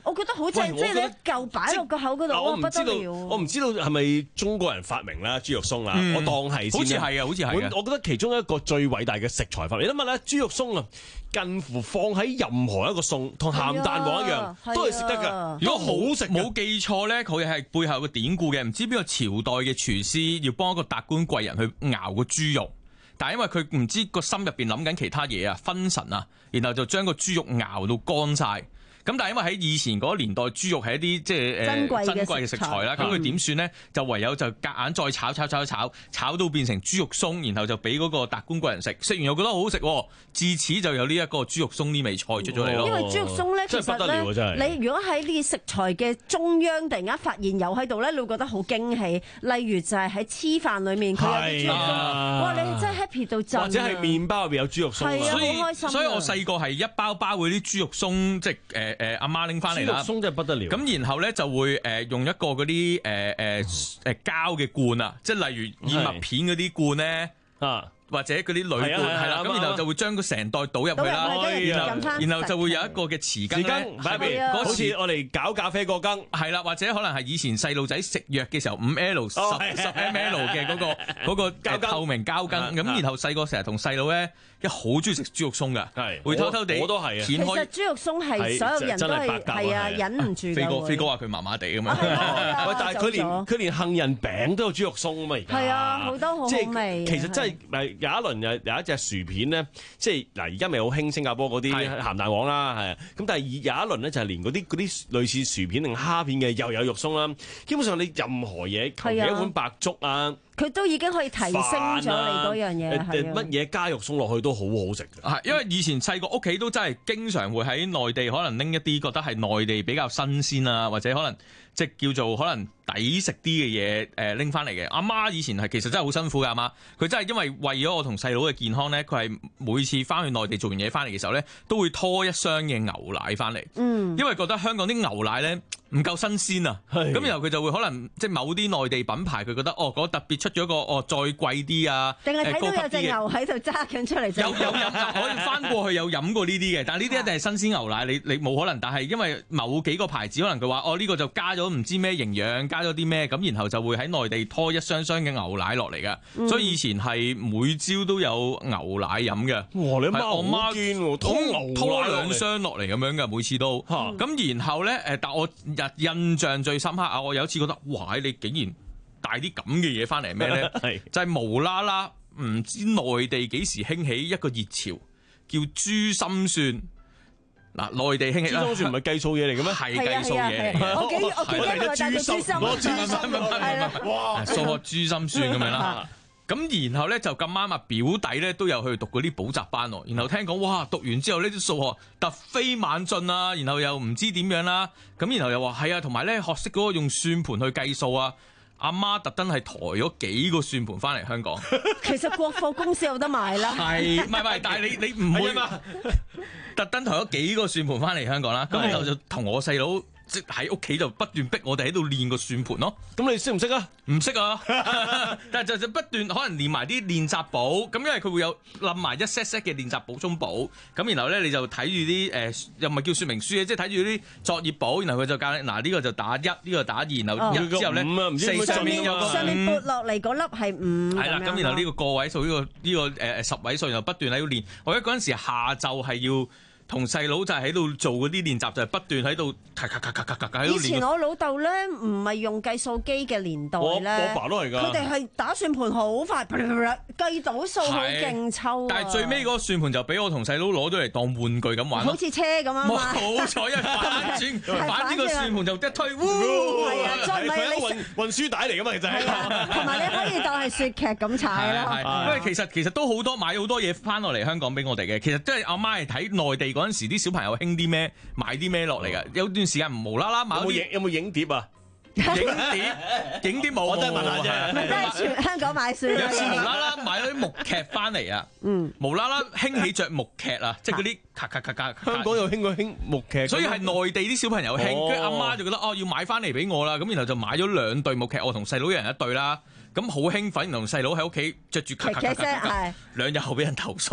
我覺得好正，即係你一嚿擺落個口嗰度，哇不得了！ 我唔知道係咪中國人發明啦豬肉鬆啊？嗯、我當係先。 好似係啊，好似係啊。 我覺得其中一個最偉大嘅食材法，你諗下咧，豬肉鬆啊，近乎放喺任何一個餸，同鹹蛋黃一樣，啊、都係食得㗎。如果好食， 冇記錯咧，佢係背後有個典故嘅，唔知邊個朝代嘅廚師要幫一個達官貴人去熬個豬肉。但係因為佢唔知個心入邊諗緊其他嘢啊，分神啊，然後就將個豬肉熬到乾晒。咁但係因為喺以前嗰年代，豬肉係一啲即係誒珍貴嘅食材啦，咁佢點算咧？就唯有就夾硬再炒炒炒炒，炒到變成豬肉鬆，然後就俾嗰個達官貴人食。食完又覺得好好食，自此就有呢一個豬肉鬆呢味菜出咗嚟咯。 因為豬肉鬆咧，其實咧，你如果喺呢啲食材嘅中央突然間發現有喺度咧，你會覺得好驚喜。例如就係喺黐飯裏面，佢有啲豬肉鬆，哇！你真係 happy 到震。 或者係麵包入邊有豬肉鬆， 係啊，好開心。 所以我細個係一包包嗰啲豬肉鬆，即係誒。誒阿媽拎翻嚟啦， 豬肉鬆真係不得了。 咁然後咧就會誒用一個嗰啲誒誒誒膠嘅罐啊，即係例如燕麥片嗰啲罐咧啊。或者嗰啲鋁罐係啦，咁然後就會將個成袋倒入去啦，然後然後就會有一個嘅匙羹咧， 喺入邊，好似我哋攪咖啡個羹， 係啦，或者可能係以前細路仔食藥嘅時候五 L 十十 ml 嘅嗰個嗰個透明膠羹，咁然後細個成日同細佬咧，一好中意食豬肉鬆㗎，係會偷偷地， 我都係啊。 其實豬肉鬆係所有人都係係啊忍唔住㗎。 飛哥飛哥話佢麻麻地咁樣， 喂，但係佢連佢連杏仁餅都有豬肉鬆啊嘛，而家係啊，好多好好味。 其實真係誒有一輪有有一隻薯片咧，即係嗱而家咪好興新加坡嗰啲鹹蛋黃啦，係咁，但係有一輪咧就係連嗰啲嗰啲類似薯片定蝦片嘅又有肉鬆啦。基本上你任何嘢，求其一碗白粥啊， 佢都已經可以提升咗你嗰樣嘢。 乜嘢加肉鬆落去都好好食嘅。 係因為以前細個屋企都真係經常會喺內地可能拎一啲覺得係內地比較新鮮啊，或者可能即係叫做可能抵食啲嘅嘢誒拎翻嚟嘅。阿媽以前係其實真係好辛苦㗎，阿媽佢真係因為為咗我同細佬嘅健康咧，佢係每次翻去內地做完嘢翻嚟嘅時候咧，都會拖一箱嘅牛奶翻嚟。嗯，因為覺得香港啲牛奶咧唔夠新鮮啊。咁然後佢就會可能即係某啲內地品牌，佢覺得哦嗰特別出咗個哦再貴啲啊， 定係睇到有隻牛喺度揸緊出嚟。 有有飲可以翻過去有飲過呢啲嘅，但係呢啲一定係新鮮牛奶，你你冇可能。但係因為某幾個牌子可能佢話哦呢個就加咗唔知咩營養，加咗啲咩咁，然後就會喺內地拖一箱箱嘅牛奶落嚟嘅。嗯、所以以前係每朝都有牛奶飲嘅。 哇！你媽好堅喎，拖牛拖兩箱落嚟咁樣嘅，每次都。咁、嗯、然後咧誒，但我日印象最深刻啊！我有一次覺得哇！你竟然帶啲咁嘅嘢翻嚟咩咧？係就係無啦啦。唔知內地幾時興起一個熱潮，叫珠心算。嗱，內地興起珠心算唔係計數嘢嚟嘅咩？ 係計數嘢嚟嘅。 我記我記得佢帶咗珠心， 攞珠心係啦， 哇！數學珠心算咁樣啦。咁然後咧就咁啱啊，表弟咧都有去讀嗰啲補習班喎。然後聽講哇，讀完之後呢啲數學突飛猛進啊，然後又唔知點樣啦。咁然後又話係啊，同埋咧學識嗰個用算盤去計數啊。阿媽特登係抬咗幾個算盤翻嚟香港， 其實國貨公司有得賣啦。 係，唔係唔係，但係你你唔會嘛？特登抬咗幾個算盤翻嚟香港啦，咁然後就同我細佬即喺屋企就不斷逼我哋喺度練個算盤咯。 咁你識唔識啊？ 唔識啊！但係就就不斷可能練埋啲練習簿，咁因為佢會有冧埋一 set set 嘅練習補充簿，咁然後咧你就睇住啲誒又唔係叫說明書嘅，即係睇住啲作業簿，然後佢就教你嗱呢個就打一，呢個打二，然後一之後咧四上面有個上面撥落嚟嗰粒係五。 係啦，咁然後呢個個位數呢個呢個誒十位數，然後不斷喺度練。我覺得嗰陣時下晝係要同細佬就係喺度做嗰啲練習，就係不斷喺度咔咔咔咔咔咔喺度練。 以前我老豆咧唔係用計數機嘅年代咧， 我爸都係㗎。 佢哋係打算盤好快，計到數好勁抽。 但係最尾嗰個算盤就俾我同細佬攞咗嚟當玩具咁玩。 好似車咁啊嘛！ 冇錯，一反轉反轉個算盤就一推， 係啊，再唔係你運運輸帶嚟㗎嘛，其實係。 同埋你可以當係雪劇咁踩咯。 因為其實其實都好多買好多嘢翻落嚟香港俾我哋嘅。其實即係阿媽係睇內地嗰陣時啲小朋友興啲咩，買啲咩落嚟㗎。有段時間唔無啦啦買有冇影有冇影碟啊？ 影碟影碟冇， 我都係問下啫。 咪真係全香港買書。 有次無啦啦買咗啲木劇翻嚟啊！嗯，無啦啦興起着木劇啊，即係嗰啲咔咔咔咔。 香港又興過興木劇， 所以係內地啲小朋友興，跟住阿媽就覺得哦要買翻嚟俾我啦，咁然後就買咗兩對木劇，我同細佬一人一對啦。咁好興奮，同細佬喺屋企着住咔咔咔咔咔，兩日後俾人投訴。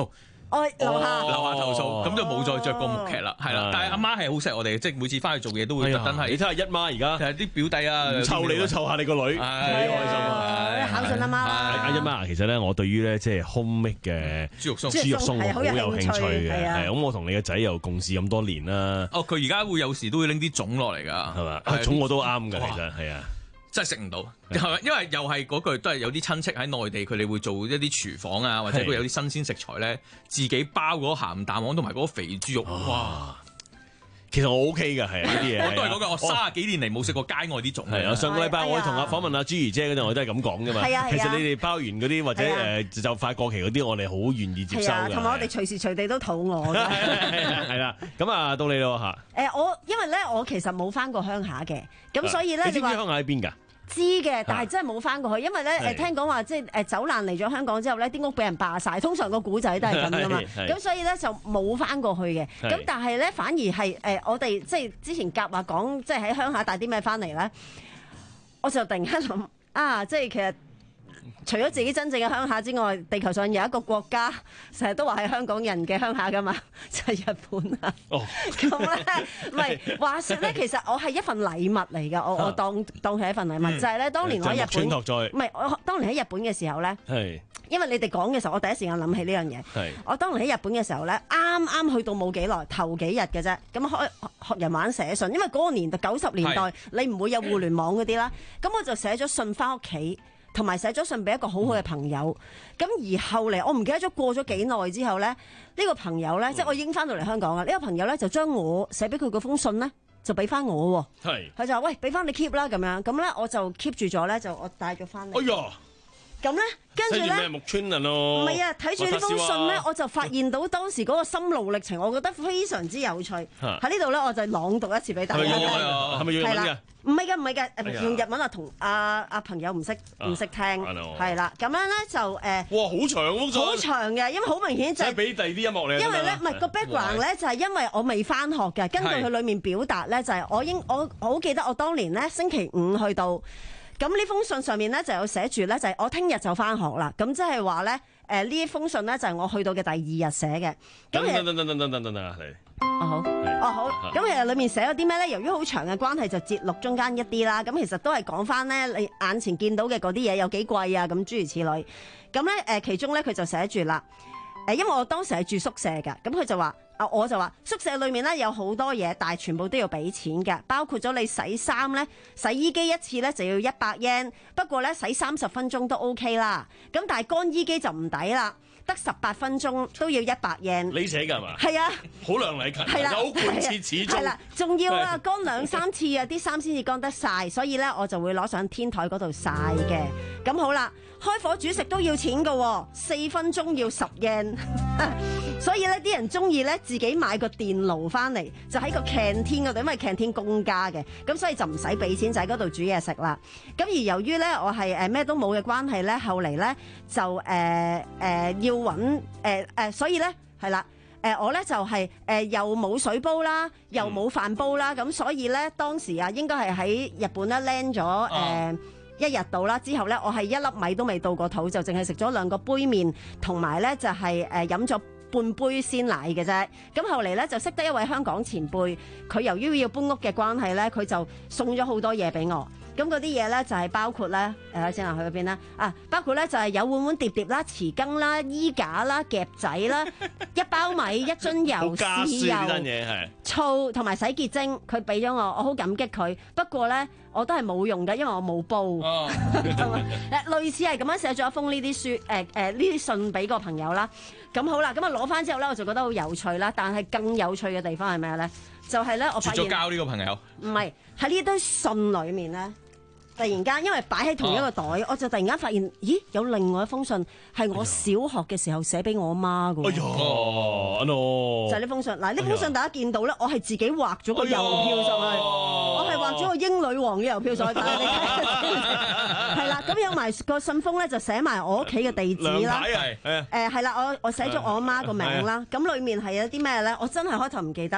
我樓下樓下投訴，咁就冇再着過木屐啦，係啦。但係阿媽係好錫我哋，即係每次翻去做嘢都會特登係。 你睇下一媽而家， 係啲表弟啊， 湊你都湊下你個女，幾開心啊！ 孝順阿媽啦。 阿一媽其實咧，我對於咧即係 home make 嘅豬肉鬆， 豬肉鬆好有興趣嘅。 係咁我同你個仔又共事咁多年啦。 哦，佢而家會有時都會拎啲粽落嚟㗎， 係嘛？粽我都啱㗎，其實係啊。 真係食唔到，係咪？因為又係嗰句，都係有啲親戚喺內地，佢哋會做一啲廚房啊，或者會有啲新鮮食材咧，自己包嗰個鹹蛋黃同埋嗰個肥豬肉，哇！ 其實我 OK 㗎，係呢啲嘢。 我都係嗰句，我三十幾年嚟冇食過街外啲粽。 係啊，上個禮拜我同阿訪問阿朱怡姐嗰陣，我都係咁講㗎嘛。 係啊， 其實你哋包完嗰啲或者誒就快過期嗰啲，我哋好願意接收㗎。 同埋我哋隨時隨地都肚餓㗎。 係啦，咁啊到你咯嚇。 誒我因為咧，我其實冇翻過鄉下嘅，咁所以咧， 你知唔知鄉下喺邊㗎？ 知嘅，但係真係冇翻過去，因為咧誒聽講話即係誒走難嚟咗香港之後咧，啲屋俾人霸晒，通常個古仔都係咁噶嘛，咁所以咧就冇翻過去嘅。咁但係咧反而係誒我哋即係之前夾話講，即係喺鄉下帶啲咩翻嚟咧，我就突然間諗啊，即係其實。除咗自己真正嘅鄉下之外，地球上有一個國家成日都話係香港人嘅鄉下噶嘛，就係、是、日本啊。哦，咁咧唔係話説咧，其實我係一份禮物嚟㗎，我我當當係一份禮物，嗯、就係咧當年我喺日本，唔係我當年喺日本嘅時候咧，係因為你哋講嘅時候，我第一時間諗起呢樣嘢。係我當年喺日本嘅時候咧，啱啱去到冇幾耐，頭幾日嘅啫，咁開學人玩寫信，因為嗰個年代九十年代你唔會有互聯網嗰啲啦，咁我就寫咗信翻屋企。同埋寫咗信俾一個好好嘅朋友，咁、嗯、而後嚟我唔記得咗過咗幾耐之後咧，呢、呢個朋友咧，嗯、即係我已經翻到嚟香港啦。呢、呢個朋友咧就將我寫俾佢嗰封信咧，就俾翻我喎。係，佢就話：喂，俾翻你 keep 啦咁樣。咁咧我就 keep 住咗咧，就我帶咗翻嚟。哎呀！咁咧，跟住咧，木村人咯，唔係啊！睇住呢封信咧，我就發現到當時嗰個心路歷程，我覺得非常之有趣。喺呢度咧，我就朗讀一次俾大家。係咪要日文嘅？唔係嘅，唔係嘅，用日文啊，同阿阿朋友唔識唔識聽，係啦。咁樣咧就誒， 哇，好長封信， 好長嘅，因為好明顯就係俾第二啲音樂你。 因為咧，唔係個 background 咧，就係因為我未翻學嘅，根據佢裡面表達咧，就係我應我我好記得我當年咧星期五去到。咁呢封信上面咧就有寫住咧，就係我聽日就翻學啦。咁即係話咧，誒呢封信咧就係我去到嘅第二日寫嘅。咁其實等等等等等等等啊，嚟。哦好，哦好。咁其實裡面寫咗啲咩咧？由於好長嘅關係，就節錄中間一啲啦。咁其實都係講翻咧，你眼前見到嘅嗰啲嘢有幾貴啊？咁諸如此類。咁咧誒，其中咧佢就寫住啦。誒，因為我當時係住宿舍㗎，咁佢就話。啊！我就話宿舍裏面咧有好多嘢，但係全部都要俾錢嘅，包括咗你洗衫咧，洗衣機一次咧就要一百 yen，不過咧洗三十分鐘都 OK 啦。咁但係乾衣機就唔抵啦，得十八分鐘都要一百 yen。你寫㗎係嘛？係啊，好良禮勤，係啦，有貫徹始終。係啦，仲要啊乾兩三次啊，啲衫先至乾得晒，所以咧我就會攞上天台嗰度曬嘅。咁好啦。開火煮食都要錢㗎，四分鐘要十 yen， 所以咧啲人中意咧自己買個電爐翻嚟，就喺個 canteen 嗰度，因為 canteen 公家嘅，咁所以就唔使俾錢，就喺嗰度煮嘢食啦。咁而由於咧我係誒咩都冇嘅關係咧，後嚟咧就誒誒、呃呃、要揾誒誒，所以咧係啦，誒、呃、我咧就係、是、誒、呃、又冇水煲啦，又冇飯煲啦，咁、嗯、所以咧當時啊應該係喺日本咧 land 咗誒。呃一日到啦，之後咧，我係一粒米都未到個肚，就淨係食咗兩個杯麵，同埋咧就係誒飲咗半杯鮮奶嘅啫。咁後嚟咧就識得一位香港前輩，佢由於要搬屋嘅關係咧，佢就送咗好多嘢俾我。咁嗰啲嘢咧就係包括咧，誒先行去嗰邊啦，啊包括咧就係有碗碗碟碟啦、匙羹啦、衣架啦、夾仔啦、一包米、一樽油、豉油、醋同埋洗潔精，佢俾咗我，我好感激佢。不過咧，我都係冇用嘅，因為我冇煲。哦，誒類似係咁樣寫咗一封呢啲書，誒誒呢啲信俾個朋友啦。咁好啦，咁啊攞翻之後咧，我就覺得好有趣啦。但係更有趣嘅地方係咩咧？就係咧，我發現絕咗交呢個朋友。唔係喺呢堆信裡面咧。突然間，因為擺喺同一個袋，哦、我就突然間發現，咦，有另外一封信係我小學嘅時候寫俾我媽㗎。哎呀，哦，就係呢封信。嗱，呢封信大家見到咧，我係自己畫咗個郵票上去，哎、我係畫咗個英女王嘅郵票上去，你睇下。係啦，咁有埋個信封咧，就寫埋我屋企嘅地址啦。誒係啦，我我寫咗我媽個名啦。咁裡面係有啲咩咧？我真係開頭唔記得。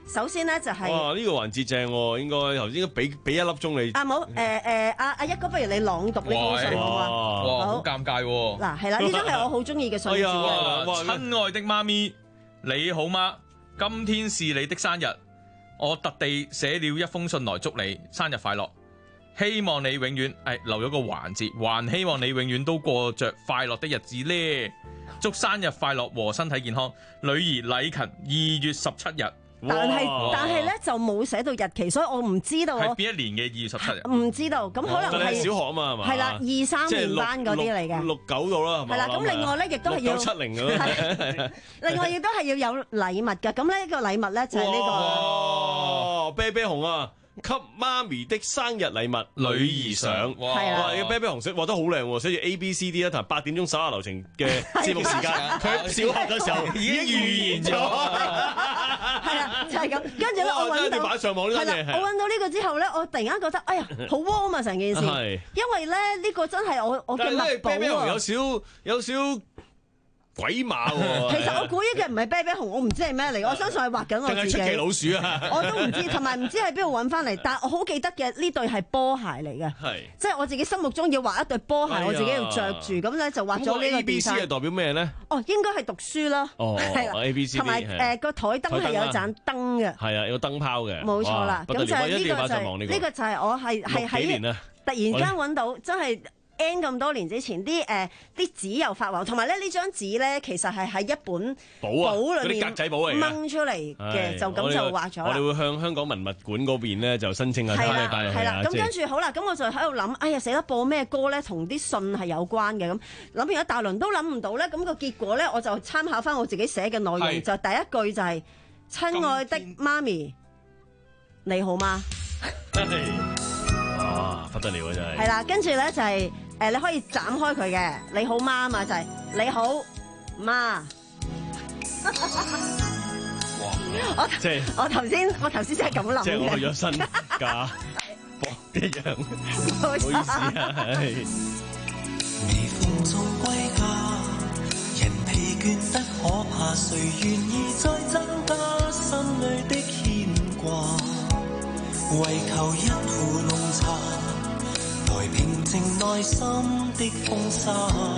首先咧就係哇呢個環節正喎，應該頭先應該俾俾一粒鐘你。 啊冇誒誒阿阿一哥，不如你朗讀呢封信好嘛？ 哇好尷尬喎！ 嗱係啦，呢張係我好中意嘅信紙啊！ 親愛的媽咪，你好嗎？今天是你的生日，我特地寫了一封信來祝你生日快樂。希望你永遠誒漏咗個環節，還希望你永遠都過着快樂的日子呢。祝生日快樂和身體健康。女兒禮勤，二月十七日。 但係但係咧就冇寫到日期，所以我唔知道係邊一年嘅二月十七日。 唔知道，咁可能係小學啊嘛，係嘛？ 係啦，二三年班嗰啲嚟嘅， 六九度啦，係嘛？ 係啦，咁另外咧亦都係要六九七零嘅。 另外亦都係要有禮物嘅，咁呢個禮物咧就係呢個哦，啤啤熊啊！給媽咪的生日禮物，女兒相。哇！哇！呢個啤啤紅色畫得好靚喎，寫住 A B C D 啦，同埋八點鐘手下留情嘅節目時間。佢小學嘅時候已經預言咗。 係啊，就係咁。跟住咧，我揾到擺上網呢啲嘢。 我揾到呢個之後咧，我突然間覺得，哎呀，好 warm 啊成件事。係。因為咧，呢個真係我我嘅墨寶啊。啤啤紅有少有少鬼馬喎！ 其實我估呢個唔係啤啤熊，我唔知係咩嚟，我相信係畫緊我自己。 定係出奇老鼠啊！ 我都唔知，同埋唔知喺邊度揾翻嚟。但係我好記得嘅呢對係波鞋嚟嘅， 係即係我自己心目中要畫一對波鞋，我自己要着住，咁咧就畫咗呢個 A B C 係代表咩咧？ 哦，應該係讀書啦。 哦，係啦 A B C 同埋誒個台燈係有盞燈嘅。 係啊，有燈泡嘅。 冇錯啦，咁就係呢個就係呢個就係我係係喺突然間揾到，真係。N 咁多年之前，啲誒啲紙又發黃，同埋咧呢張紙咧，其實係喺一本簿裏面格仔簿嚟掹出嚟嘅，就咁就畫咗啦。 我哋會向香港文物館嗰邊咧就申請下睇咩帶嚟啊。 係啦，咁跟住好啦，咁我就喺度諗，哎呀死得播咩歌咧？同啲信係有關嘅，咁諗完一大輪都諗唔到咧，咁個結果咧，我就參考翻我自己寫嘅內容，就第一句就係親愛的媽咪，你好嗎？ 哇，不得了啊真係！ 係啦，跟住咧就係。誒，你可以斬開佢嘅，你好媽啊嘛，就係、是、你好媽。 哇！ 我即係我頭先，我頭先真係咁諗嘅。 即係我去咗身家，一樣。唔好意思啊，係。 微風中歸家，人疲倦得可怕，誰願意再增加心裏的牽掛？為求一壺濃茶。來平靜內心的風沙，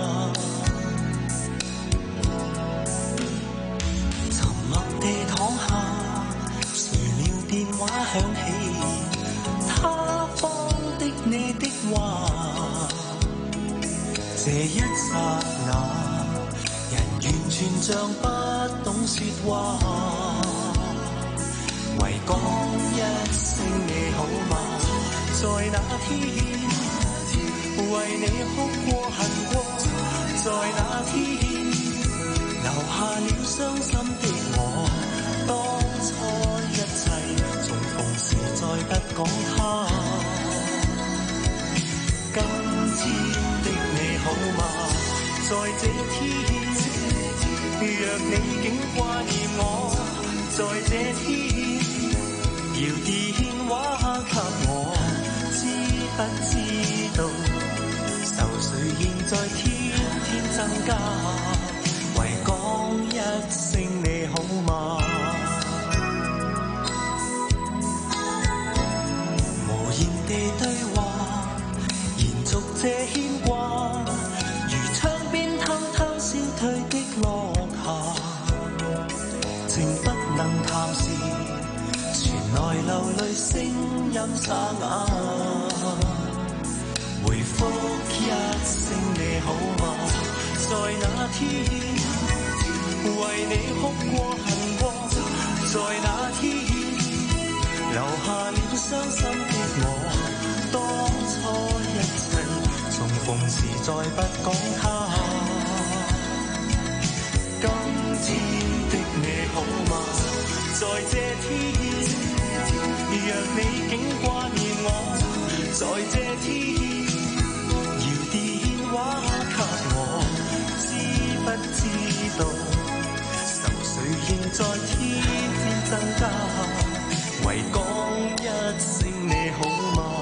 沉默地躺下，誰料電話響起，他方的你的話，這一剎那，人完全像不懂說話，唯講一聲你好嗎？在那天。為你哭過恨過，在那天留下了傷心的我。當初一切重逢時再不講他。今天的你好嗎？在這天，若你竟掛念我，在這天搖電話給我，知不知道？愁緒現在天天增加，唯講一聲你好嗎？無言地對話，延續這牽掛，如窗邊偷偷消退的落霞，情不能談時，傳來流淚聲音沙啞。回覆一聲你好嗎？在那天為你哭過恨過，在那天留下了傷心的我。當初一切重逢時再不講他。今天的你好嗎？在這天若你竟掛念我，在這天話給我，知不知道愁緒仍在天天增加，唯講一聲你好嗎？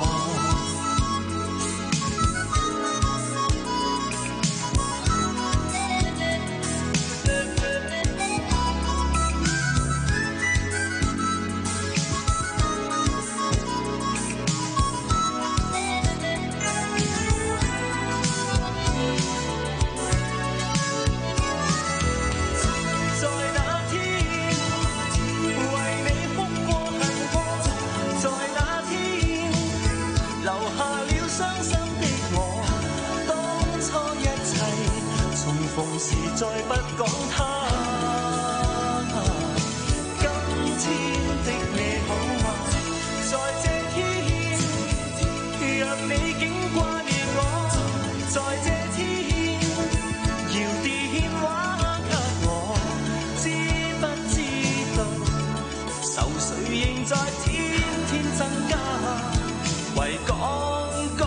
逢時再不講他。今天的你好嗎？在這天，若你竟掛念我，在這天要電話給我，知不知道愁緒仍在天天增加，為講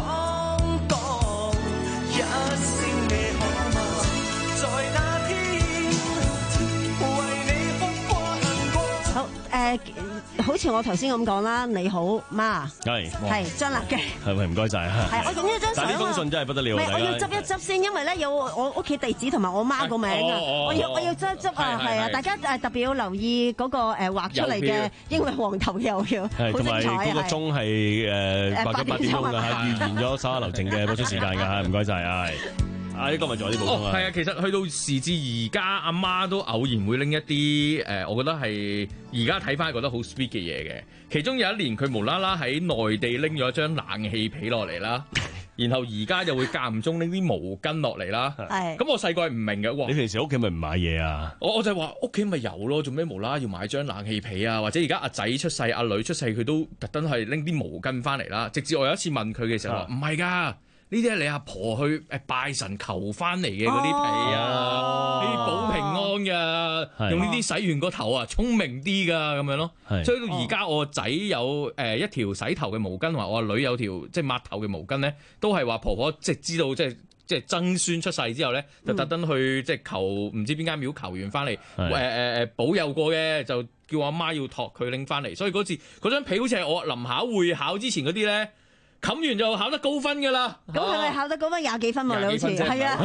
誒，好似我頭先咁講啦，你好媽， 係係張立嘅， 係咪唔該晒嚇？ 係我影咗張相啊！ 但係呢封信真係不得了， 唔係我要執一執先，因為咧有我屋企地址同埋我媽個名啊，我要我要執一執啊，係啊！大家誒特別要留意嗰個誒畫出嚟嘅英文黃頭郵票，好精彩啊！ 嗰個鐘係誒八點八點鐘㗎嚇，預言咗手下留情嘅播出時間㗎嚇，唔該晒啊！啊！呢個咪仲有啲補充啊！ 係啊，其實去到時至而家，阿媽都偶然會拎一啲誒、呃，我覺得係而家睇翻覺得好 sweet 嘅嘢嘅。其中有一年佢無啦啦喺內地拎咗張冷氣被落嚟啦，然後而家就會間唔中拎啲毛巾落嚟啦。係。咁我細個係唔明嘅，哇！ 你平時屋企咪唔買嘢啊？ 我我就係話屋企咪有咯，做咩無啦啦要買張冷氣被啊？或者而家阿仔出世、阿女出世，佢都特登係拎啲毛巾翻嚟啦。直至我有一次問佢嘅時候話：唔係㗎。呢啲係你阿婆去誒拜神求翻嚟嘅嗰啲被啊，呢啲保平安㗎，用呢啲洗完個頭啊，聰明啲㗎咁樣咯。所以到而家我仔有誒一條洗頭嘅毛巾，話我阿女有條即係抹頭嘅毛巾咧，都係話婆婆即係知道即係即係曾孫出世之後咧，就特登去即係求唔知邊間廟求完翻嚟，誒誒誒保佑過嘅，就叫阿媽要託佢拎翻嚟。所以嗰次嗰張被好似係我臨考會考之前嗰啲咧。冚完就考得高分㗎啦！ 咁係咪考得高分廿幾分喎？你好似係啊！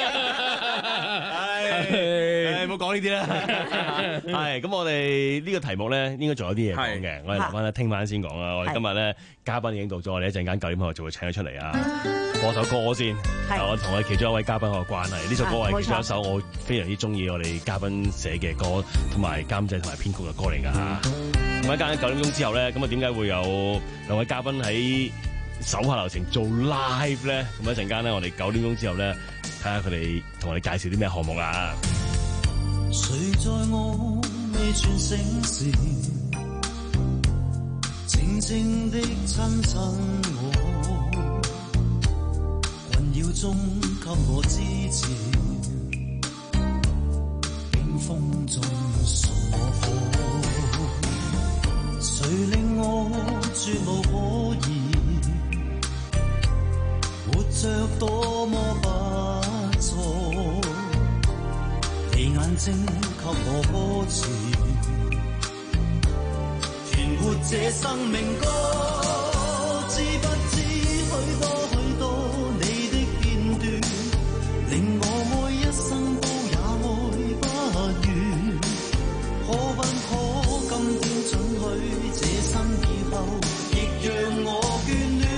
唉，唔好講呢啲啦。係咁，我哋呢個題目咧，應該仲有啲嘢講嘅。我哋留翻咧，聽晚先講啊。我哋今日咧嘉賓已經到咗，我哋一陣間九點後就會請佢出嚟啊。播首歌先，我同我其中一位嘉賓嘅關係。呢首歌係其中一首我非常之中意我哋嘉賓寫嘅歌，同埋監製同埋編曲嘅歌嚟㗎嚇。咁一間九點鐘之後咧，咁啊點解會有兩位嘉賓喺手下留情做 live 咧？咁一陣間咧，我哋九點鐘之後咧，睇下佢哋同我哋介紹啲咩項目啊！ 誰在我未全醒時，靜靜的親親我，困擾中給我支持，冰封中送我火，誰令我絕無可疑？活着多麼不錯，你眼睛給我歌詞，填活這生命歌。知不知許多許多你的片段，令我愛一生都也愛不完。可不可今天准許這生以後，亦讓我眷戀？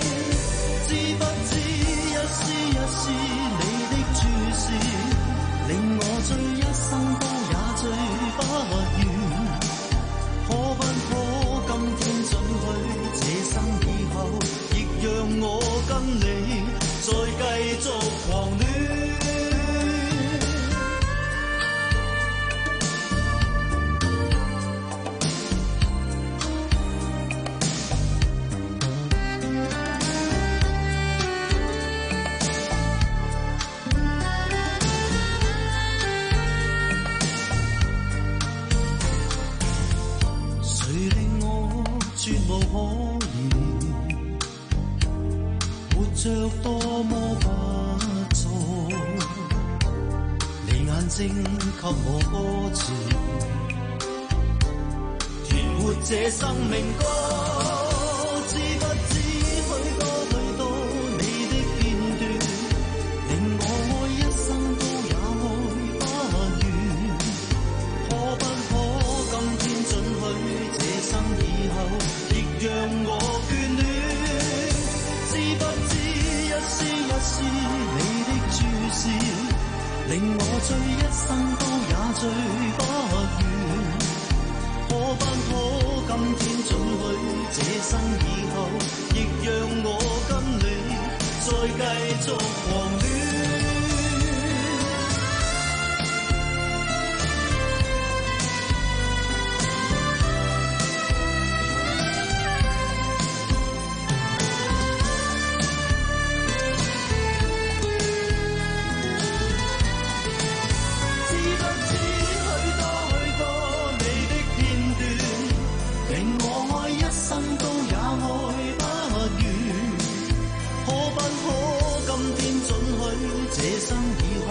一絲你的注視，令我醉一生都也醉不完。可不可今天准許這生以後，亦讓我跟你再繼續狂戀？着多麼不錯，你眼睛給我歌詞，填活這生命歌。知不知許多許多你的片段，令我愛一生都也愛不完。可不可今天准許這生以後，亦讓我眷戀？知不知一絲一絲你的注視，令我醉一生都也醉不完。可不可今天准許這生以後，亦讓我跟你再繼續狂戀？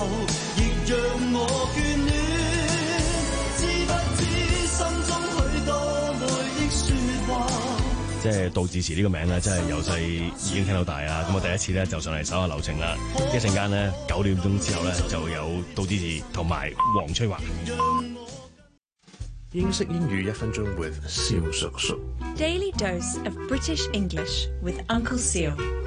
亦讓我眷戀，知不知心中許多愛的説話。 即係杜自持呢個名咧，真係由細已經聽到大啊！咁我第一次咧就上嚟手下留情啦。一陣間咧九點鐘之後咧就有杜自持同埋黃翠華。 英式英語一分鐘 with 蕭叔叔。 Daily dose of British English with Uncle Seal。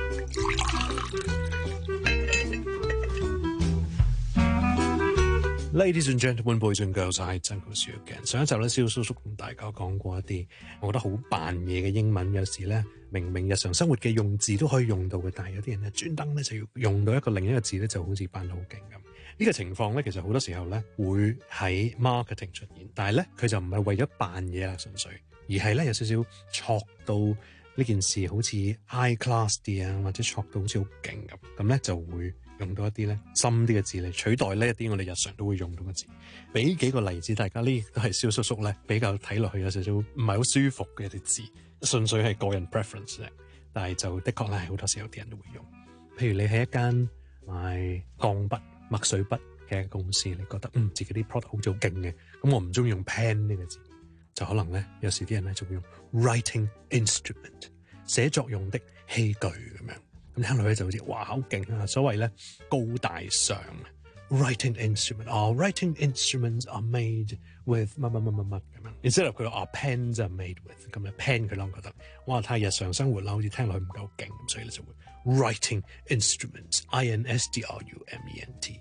Ladies and gentlemen, boys and girls， 我係曾國少嘅。上一集咧，蕭叔叔同大家講過一啲我覺得好扮嘢嘅英文，有時咧明明日常生活嘅用字都可以用到嘅，但係有啲人咧專登咧就要用到一個另一個字咧，就好似扮得好勁咁。呢個情況咧，其實好多時候咧會喺 marketing 出現，但係咧佢就唔係為咗扮嘢啦，純粹而係咧有少少錯到呢件事好似 high class 啲啊，或者錯到好似好勁咁，咁咧就會用到一啲咧深啲嘅字嚟取代呢一啲我哋日常都會用到嘅字。俾幾個例子，大家呢都係蕭叔叔咧比較睇落去有少少唔係好舒服嘅一啲字，純粹係個人 preference 啫。但係就的確咧係好多時候啲人都會用。譬如你喺一間賣鋼筆、墨水筆嘅公司，你覺得嗯自己啲 product 好似好勁嘅，咁我唔中意用 pen 呢個字，就可能咧有時啲人咧就會用 writing instrument 寫作用的器具咁樣。咁聽落咧就好似哇好勁啊！所謂咧高大上 writing instrument， 哦、oh, writing instruments are made with 乜乜乜乜乜咁樣。instead of 佢話啊 pens are made with 咁咧 pen 佢諗覺得哇太日常生活啦，好似聽落去唔夠勁咁，所以咧就會 writing instruments I N S T R U M E N T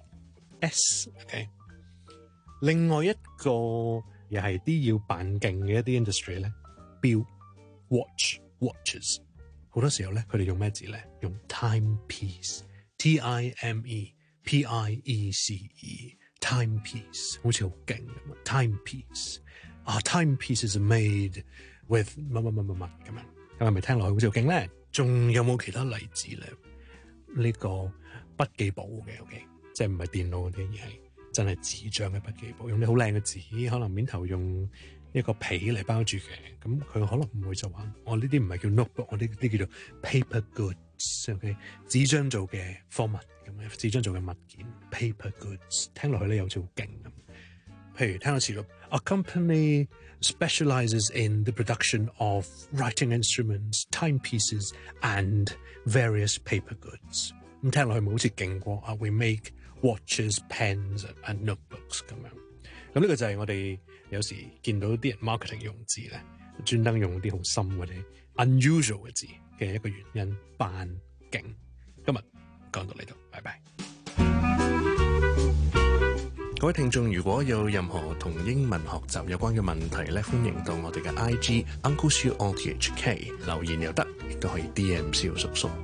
S OK。另外一個又係啲要扮勁嘅一啲 industry 咧，錶 watch watches。好多時候咧，佢哋用咩字咧？用 timepiece，T I M E P I E C E，timepiece 好似好勁咁。timepiece 啊 ，timepiece is made with 乜乜乜乜乜咁樣，咁係咪聽落去好似好勁咧？仲有冇其他例子咧？呢、這個筆記簿嘅 OK，即係唔係電腦嗰啲，而係真係紙張嘅筆記簿，用啲好靚嘅紙，可能面頭用一個皮嚟包住嘅，咁佢可能唔會就話，我呢啲唔係叫 notebook， 我呢啲叫做 paper goods，OK， 紙張做嘅貨物咁樣，紙張做嘅物件 paper goods， 聽落去咧又好似好勁咁。譬如聽到詞咯 ，A company specializes in the production of writing instruments, timepieces and various paper goods。咁聽落去咪好似勁過啊 ，We make watches, pens and notebooks 咁樣。咁呢個就係我哋有時見到啲人 marketing 用字咧，專登用啲好深或者 unusual 嘅字嘅一個原因，扮勁。今日講到呢度，拜拜。各位聽眾，如果有任何同英文學習有關嘅問題咧，歡迎到我哋嘅 I G Uncle Siu O T H K 留言又得，亦都可以 D M 蕭叔叔。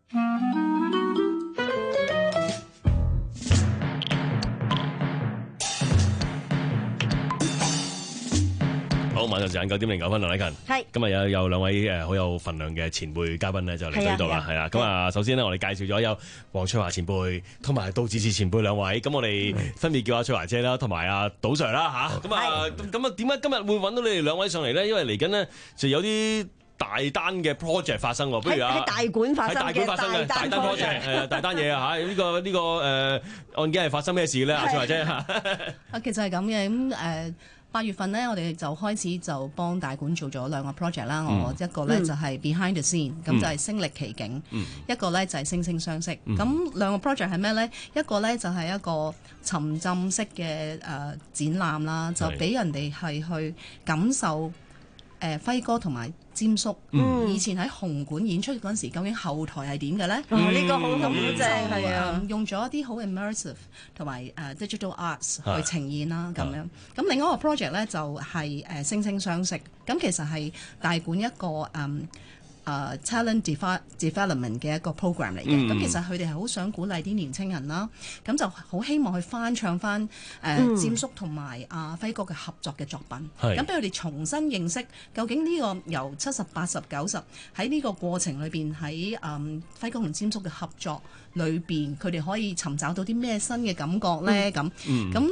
好，晚上時間九點零九分，梁禮勤。係。今日有有兩位誒好有份量嘅前輩嘉賓咧，就嚟到呢度啦，係啊。咁啊，首先咧，我哋介紹咗有黃翠華前輩同埋杜自持前輩兩位。咁我哋分別叫阿翠華姐啦，同埋阿杜 Sir 啦嚇。咁啊，咁啊，點解今日會揾到你哋兩位上嚟咧？因為嚟緊呢，就有啲大單嘅 project 發生喎。不如啊，喺大館發生嘅大館發生嘅大單 project 係啊，大單嘢啊嚇。呢個呢個誒案件係發生咩事咧？阿翠華姐嚇。 啊，其實係咁嘅咁誒。八月份咧，我哋就開始就幫大館做咗兩個 project 啦。嗯、我一個咧就係 behind the scene，咁、嗯、就係聲歷其境；嗯、一個咧就係惺惺相惜。咁、嗯、兩個 project 係咩咧？一個咧就係一個沉浸式嘅誒、呃、展覽啦，就俾人哋係去感受誒輝哥同埋詹叔、嗯、以前喺紅館演出嗰陣時，究竟後台係點嘅咧？呢、嗯呢個好好正係啊！用咗一啲好 immersive 同埋誒 digital arts 去呈現啦，咁樣。咁另外一個 project 咧就係誒惺惺相惜。咁其實係大館一個誒。嗯Uh, talent development 嘅一個 program 嚟嘅，咁、嗯、其實佢哋係好想鼓勵啲年青人啦，咁就好希望去翻唱翻誒詹叔同埋阿輝哥嘅合作嘅作品，咁俾佢哋重新認識究竟呢個由七十八十九十喺呢個過程裏邊喺誒輝哥同詹叔嘅合作裏邊，佢哋可以尋找到啲咩新嘅感覺咧？咁咁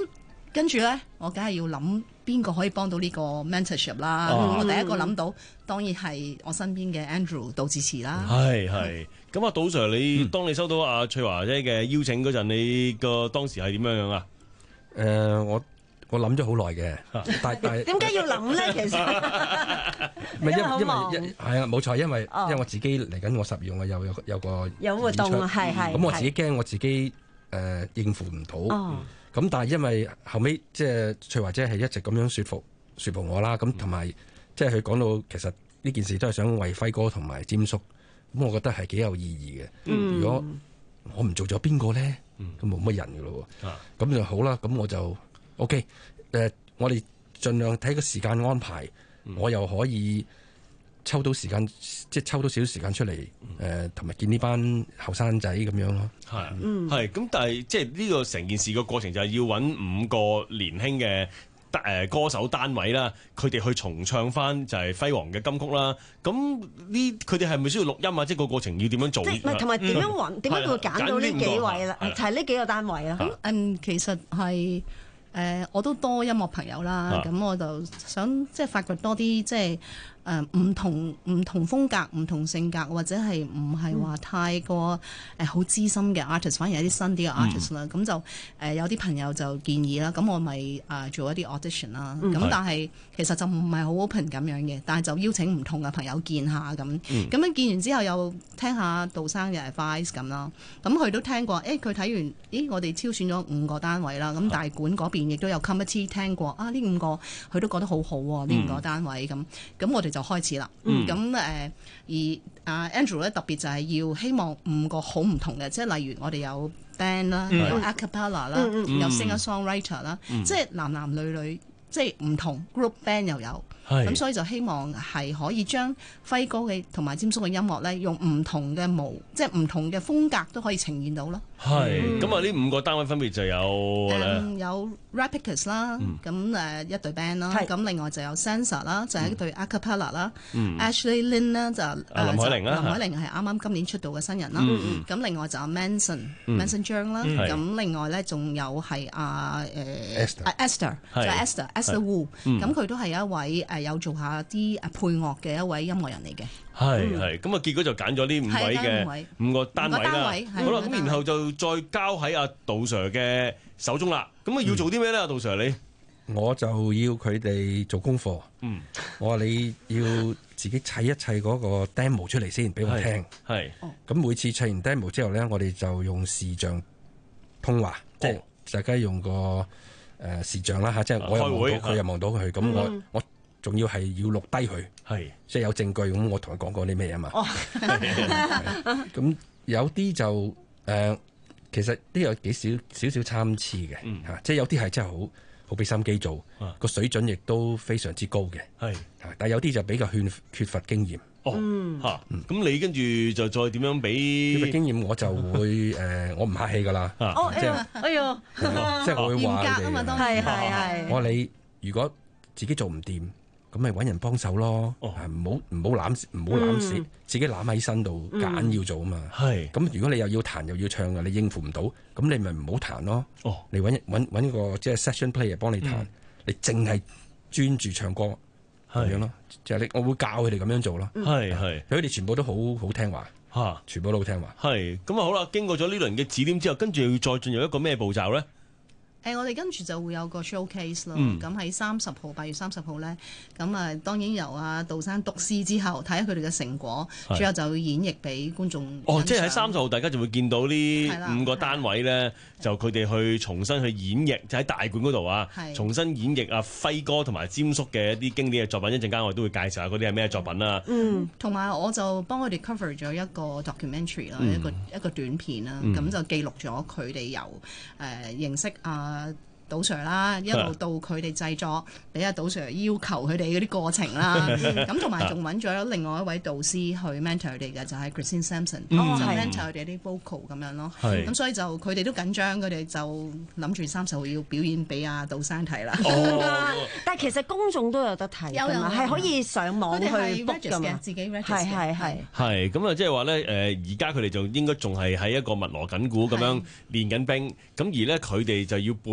跟住咧，我梗係要諗邊個可以幫到呢個 mentorship 啦。 哦、 我第一個諗到，當然係我身邊嘅 Andrew 杜志慈啦。 係係。咁啊，杜 Sir，你、嗯、當你收到阿翠華姐嘅邀請嗰陣，你個當時係點樣樣啊？ 誒、呃，我我諗咗好耐嘅，但但點解要諗咧？其實因為因為係啊，冇錯，因為、哦、因為我自己嚟緊我十月我有有有個有活動啊，係係。 咁我自己驚我自己誒、呃、應付唔到。哦咁但係因為後尾即係翠華姐係一直咁樣説服説服我啦，咁同埋即係佢講到其實呢件事都係想為輝哥同埋詹叔，咁我覺得係幾有意義嘅、嗯。如果我唔做咗邊個咧，咁冇乜人噶咯喎，咁、啊、就好啦。咁我就 OK，誒、呃，我哋盡量睇個時間安排，嗯、我又可以抽到時間，即係抽到少少時間出嚟，誒同埋見呢班後生仔咁樣咯。 係，嗯，係。咁但係即係呢個成件事嘅過程就係要揾五個年輕嘅誒歌手單位啦，佢哋去重唱翻就係輝煌嘅金曲啦。咁呢，佢哋係咪需要錄音啊？即係個過程要點樣做？ 即係同埋點樣揾？點、嗯、解會揀到呢幾位啦？就係呢幾個單位啦。 咁嗯，其實係誒、呃，我都多音樂朋友啦。咁、啊、我就想即係發掘多啲即係。誒、呃、唔同唔同風格、唔同性格，或者係唔係話太過誒好資深嘅 artist，反而有啲新啲嘅 artist 啦。咁、嗯、就誒、呃、有啲朋友就建議啦，咁我咪誒、呃、做一啲 audition 啦。咁、嗯、但係其實就唔係好 open 咁樣嘅，但係就邀請唔同嘅朋友見下咁。咁、嗯、樣見完之後又聽下杜生嘅 advice 咁啦。咁佢都聽過，誒佢睇完，咦我哋挑選咗五個單位啦。咁大館嗰邊亦都有 committee 聽過，啊呢五個佢都覺得好好喎，呢、嗯、五個單位咁。咁我哋就開始啦，咁、嗯、誒、呃、而阿 Andrew 咧特別就係要希望五個好唔同嘅，即係例如我哋有 band 啦、嗯，有 a cappella 啦、嗯，有 singer songwriter 啦、嗯，即係男男女女，即係唔同 group band 又有，咁所以就希望係可以將輝哥嘅同埋詹叔嘅音樂咧，用唔同嘅模，即係唔同嘅風格都可以呈現到咯。 係，咁啊呢五個單位分別就有誒、 嗯、有 Rapicus 啦，咁、嗯、誒一隊 band 啦，咁另外就有 Sansa 啦，就係一隊 a cappella 啦、嗯、，Ashley Lin 咧就林海玲啦， 林海玲係啱啱今年出道嘅新人啦，咁、嗯、另外就有 Manson、嗯、Manson 張啦，咁、嗯、另外咧仲有係阿誒 Esther， 就係 Esther Esther Wu， 咁佢都係一位誒有做下啲誒配樂嘅一位音樂人嚟嘅。 係係，咁啊結果就揀咗呢五位嘅五個單位啦。好啦，咁然後就再交喺阿杜 Sir 嘅手中啦。咁啊要做啲咩咧？阿杜 Sir 你， 我就要佢哋做功課。嗯，我話你要自己砌一砌嗰個 demo 出嚟先，俾我聽。係。咁每次砌完 demo 之後咧，我哋就用視像通話，即係大家用個誒視像啦嚇，即係我又望到佢，又望到佢，咁我我。仲要係要錄低佢，係即係有證據咁，我同佢講過啲咩啊嘛。咁有啲就誒、呃，其實都有幾少少少參差嘅嚇、嗯，即係有啲係真係好好俾心機做，個、啊、水準亦都非常之高嘅。係，但係有啲就比較缺缺乏經驗。哦，嚇、嗯，咁、嗯、你跟住就再點樣俾缺乏經驗，我就會誒、呃，我唔客氣噶啦。哦，即係，哎呦，即係我會話佢哋，係係係。我話你如果自己做唔掂，咁咪揾人幫手咯，唔好唔好攬唔好攬死，自己攬喺身度揀要做啊嘛。係、嗯，咁如果你又要彈又要唱嘅，你應付唔到，咁你咪唔好彈咯。哦，你揾揾揾個即係 session player 幫你彈，嗯、你淨係專注唱歌咁樣咯。就係、是、你，我會教佢哋咁樣做咯。係係，佢哋全部都好好聽話嚇，全部都好聽話。係，咁啊好啦，經過咗呢輪嘅指點之後，跟住要再進入一個咩步驟咧？誒、欸，我哋跟住就會有個 showcase 咯。咁喺三十號，八月三十號咧，咁啊當然由阿杜生讀詩之後，睇下佢哋嘅成果，最後就會演繹俾觀眾。哦，即係喺三十號，大家就會見到呢五個單位咧，就佢哋去重新去演繹，就喺大館嗰度啊，重新演繹阿輝哥同埋詹叔嘅一啲經典嘅作品。一陣間我哋都會介紹下嗰啲係咩作品啦。嗯，同埋我就幫佢哋 cover 咗一個 documentary 啦、嗯，一個一個短片啦，咁、嗯、就記錄咗佢哋由誒、呃、認識啊。杜 Sir 啦，一路到佢哋製作，俾阿杜 Sir 要求佢哋嗰啲過程啦。咁同埋仲揾咗另外一位導師去 mentor 佢哋嘅，就係、是、Christine Sampson，、嗯、就 mentor 佢哋啲 vocal 咁樣咯。咁所以就佢哋都緊張，佢哋就諗住三十號要表演俾阿杜生睇啦。哦、但係其實公眾都有得睇，有有係可以上網去 book 嘅，自己 register 係係係。係咁啊，即係話咧，誒而家佢哋就應該仲係喺一個密鑼緊鼓咁樣練緊兵，咁而咧佢哋就要背負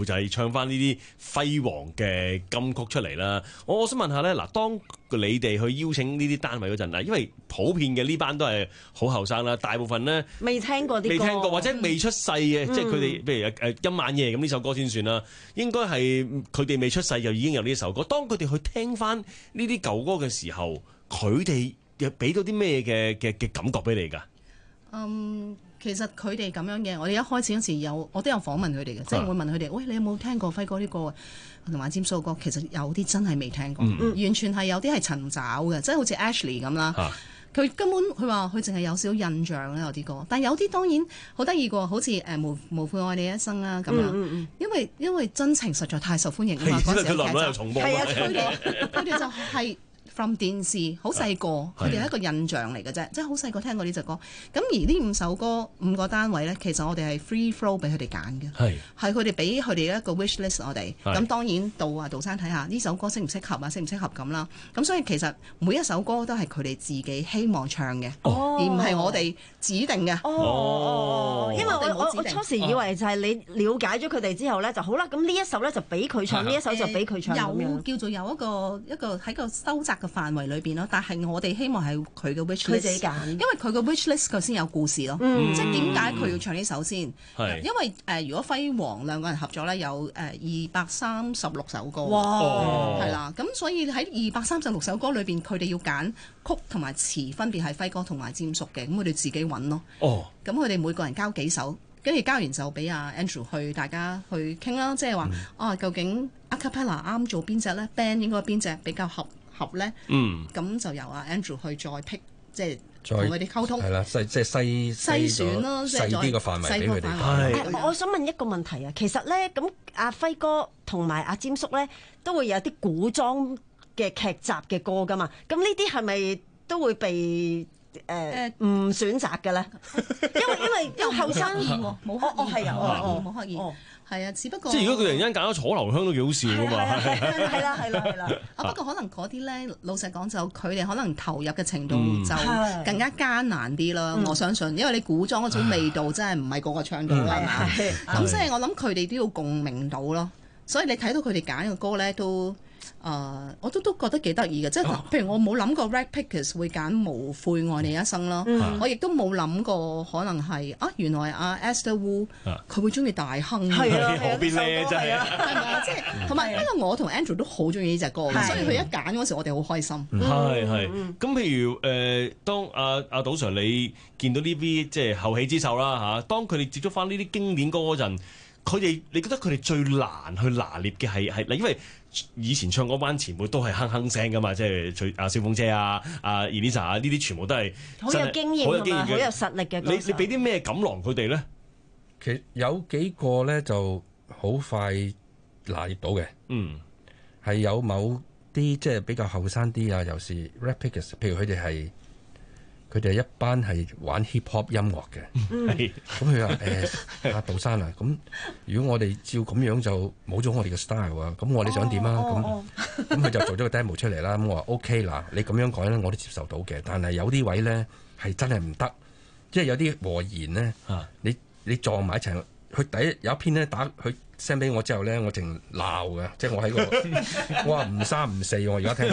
就係唱翻呢啲輝煌嘅金曲出嚟啦。我我想問下咧，嗱，當你哋去邀請呢啲單位嗰陣啦，因為普遍嘅呢班都係好後生啦，大部分咧未聽過啲歌， 未聽過或者未出世嘅，嗯、即係佢哋譬如誒今晚夜咁呢首歌先算啦。應該係佢哋未出世就已經有呢首歌。當佢哋去聽翻呢啲舊歌嘅時候，佢哋又俾到啲咩嘅嘅嘅感覺俾你㗎？ 嗯，其實佢哋咁樣嘅，我哋一開始嗰時有，我都有訪問佢哋嘅，即係會問佢哋，喂，你有冇聽過輝哥啲歌同埋霑叔歌？其實有啲真係未聽過，嗯、完全係有啲係尋找嘅，即係好似 Ashley 咁啦。佢、啊、根本佢話佢淨係有少少印象咧，有啲歌，但係有啲當然好得意過，好似誒、呃、無無悔愛你一生啦咁樣，嗯嗯、因為因為真情實在太受歡迎啊嘛，嗰陣時嘅劇集係啊，佢哋佢哋就係、是。from 電視好細個，佢哋係一個印象嚟嘅啫，即係好細個聽過呢隻歌。咁而呢五首歌五個單位咧，其實我哋係 free flow 俾佢哋揀嘅，係係佢哋俾佢哋一個 wish list 我哋。咁當然到啊杜生睇下呢首歌適唔適合啊，適唔適合咁啦。咁所以其實每一首歌都係佢哋自己希望唱嘅，哦、而唔係我哋指定嘅。 哦，因為我我，我初時以為就係你了解咗佢哋之後咧就好啦，咁呢一首咧就俾佢唱，呢一首就俾佢唱。 有叫做有一個一個喺個收窄範圍裏邊咯，但係我哋希望係佢嘅 wish list，佢自己揀，因為佢嘅 wish list 佢先有故事咯。嗯、即係點解佢要唱呢首先？嗯、因為誒、呃，如果輝煌兩個人合作咧，有誒二百三十六首歌，係啦。咁所以喺二百三十六首歌裏邊，佢哋要揀曲同埋詞，分別係輝哥同埋霑叔嘅。咁佢哋自己揾咯。哦。咁佢哋每個人交幾首，跟住交完就俾阿 Andrew 去大家去傾啦。即係話啊，究竟 a cappella 啱做邊隻咧 ？band 應該邊隻比較合？合咧，咁、嗯、就由阿 Andrew 去再 pick，即係同佢哋溝通，係啦，細即係篩篩選咯，細啲個範圍俾佢哋。 係，我想問一個問題啊，其實咧，咁阿輝哥同埋阿霑叔咧，都會有啲古裝嘅劇集嘅歌噶嘛？咁呢啲係咪都會被誒唔、呃、選擇嘅咧？因為因為因為後生冇刻意，哦係啊，哦冇刻意。係啊，只不過即係如果佢突然間揀咗楚留香都幾好笑噶嘛， 係啦係啦係啦。 啊不過可能嗰啲咧，老實講就佢哋可能投入嘅程度就更加艱難啲啦。我相信，因為你古裝嗰種味道真係唔係個個唱到啦嘛。咁所以我諗佢哋都要共鳴到咯。所以你睇到佢哋揀嘅歌咧都。誒、uh，我都都覺得幾得意嘅，即係譬如我冇諗過 Red Pickers 會揀無悔愛你一生啦，嗯、我亦都冇諗過可能係啊，原來阿 Esther Wu 佢會中意大亨， 係啊， 何必咧真係， 係咪即係同埋因為我同 Andrew 都好中意呢隻歌，所以佢一揀嗰時我哋好開心。 係係，咁譬如誒、呃，當阿阿杜 Sir 你見到呢啲即係後起之秀啦嚇，當佢哋接觸翻呢啲經典歌嗰陣，佢哋你覺得佢哋最難去拿捏嘅係係嗱，因為以前唱嗰班前輩都係哼哼聲噶嘛，即係阿小鳳姐啊、阿 Elisa 啊，呢啲全部都係好有經驗同埋好有實力嘅。 你你俾啲咩錦囊佢哋咧？ 其實有幾個咧就好快拿捏到嘅，嗯，係有某啲即係比較後生啲啊，尤其是 Red Pickers，譬如佢哋係。佢哋一班係玩 hip hop 音樂嘅，咁佢話誒阿杜生啊，咁如果我哋照咁樣就冇咗我哋嘅 style 啊，咁我哋想點啊？咁咁佢就做咗個 demo 出嚟啦。咁我話 OK 嗱，你咁樣講咧，我都接受到嘅。但係有啲位咧係真係唔得，即係有啲和弦咧，你你撞埋一齊，佢第一有一篇咧打佢 send 俾我之後咧，我淨鬧嘅，即係我喺個我話唔三唔四，我而家聽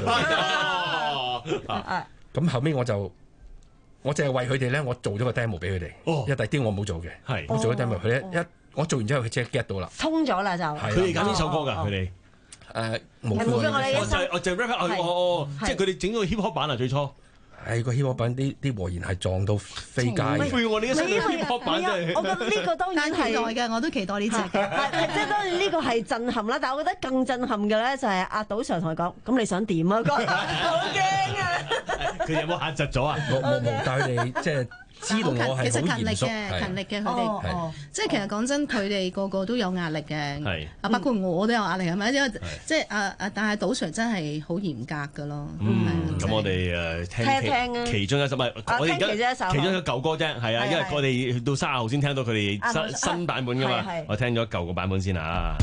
到。咁後尾我就。我淨係為佢哋咧，我做咗個 demo 俾佢哋，因為第啲我冇做嘅，係我做咗 demo，佢咧一我做完之後，佢即刻 get 到啦， 通咗啦就， 佢哋揀呢首歌㗎，佢哋誒無悔我哋一生， 我就 rap 哦哦，即係佢哋整個 hip hop 版啊最初。 係個 hip hop 版啲啲和弦係撞到飛街嘅。 飛我呢一首 hip hop 版真係。 我覺得呢個當然係期待嘅，我都期待呢隻嘅。 即係當然呢個係震撼啦，但係我覺得更震撼嘅咧就係阿杜 Sir 同佢講，咁你想點啊？好驚啊！ 佢有冇嚇窒咗啊？ 冇冇冇，但係佢哋即係。知道我係好嚴肅， 其實勤力嘅，勤力嘅佢哋，即係其實講真，佢哋個個都有壓力嘅，啊包括我都有壓力係咪？因為即係啊啊，但係杜 Sir 真係好嚴格㗎咯。 嗯，咁我哋誒聽其中一首，唔係我哋而家其中一首舊歌啫，係啊，因為我哋到卅號先聽到佢哋新新版本㗎嘛，我聽咗舊個版本先啊。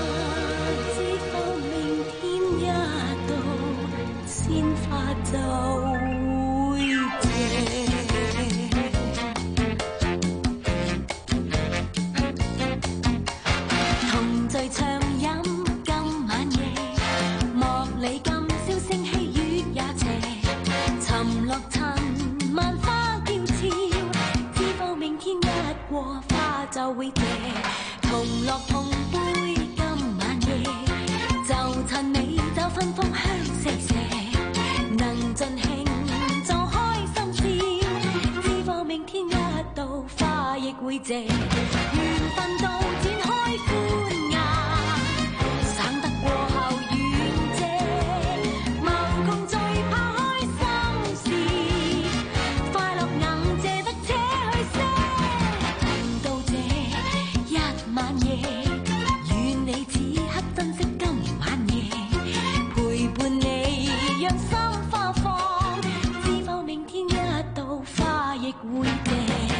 就趁你找芬芳香四射，能盡興就開心笑，只望明天一到花亦會謝，緣分到展開歡顏，省得過後遠借，無窮最怕開心事，快樂能借得且去些，到這一晚夜，願你此刻珍惜今晚夜，陪伴你讓心花放，知否明天一到花亦會謝。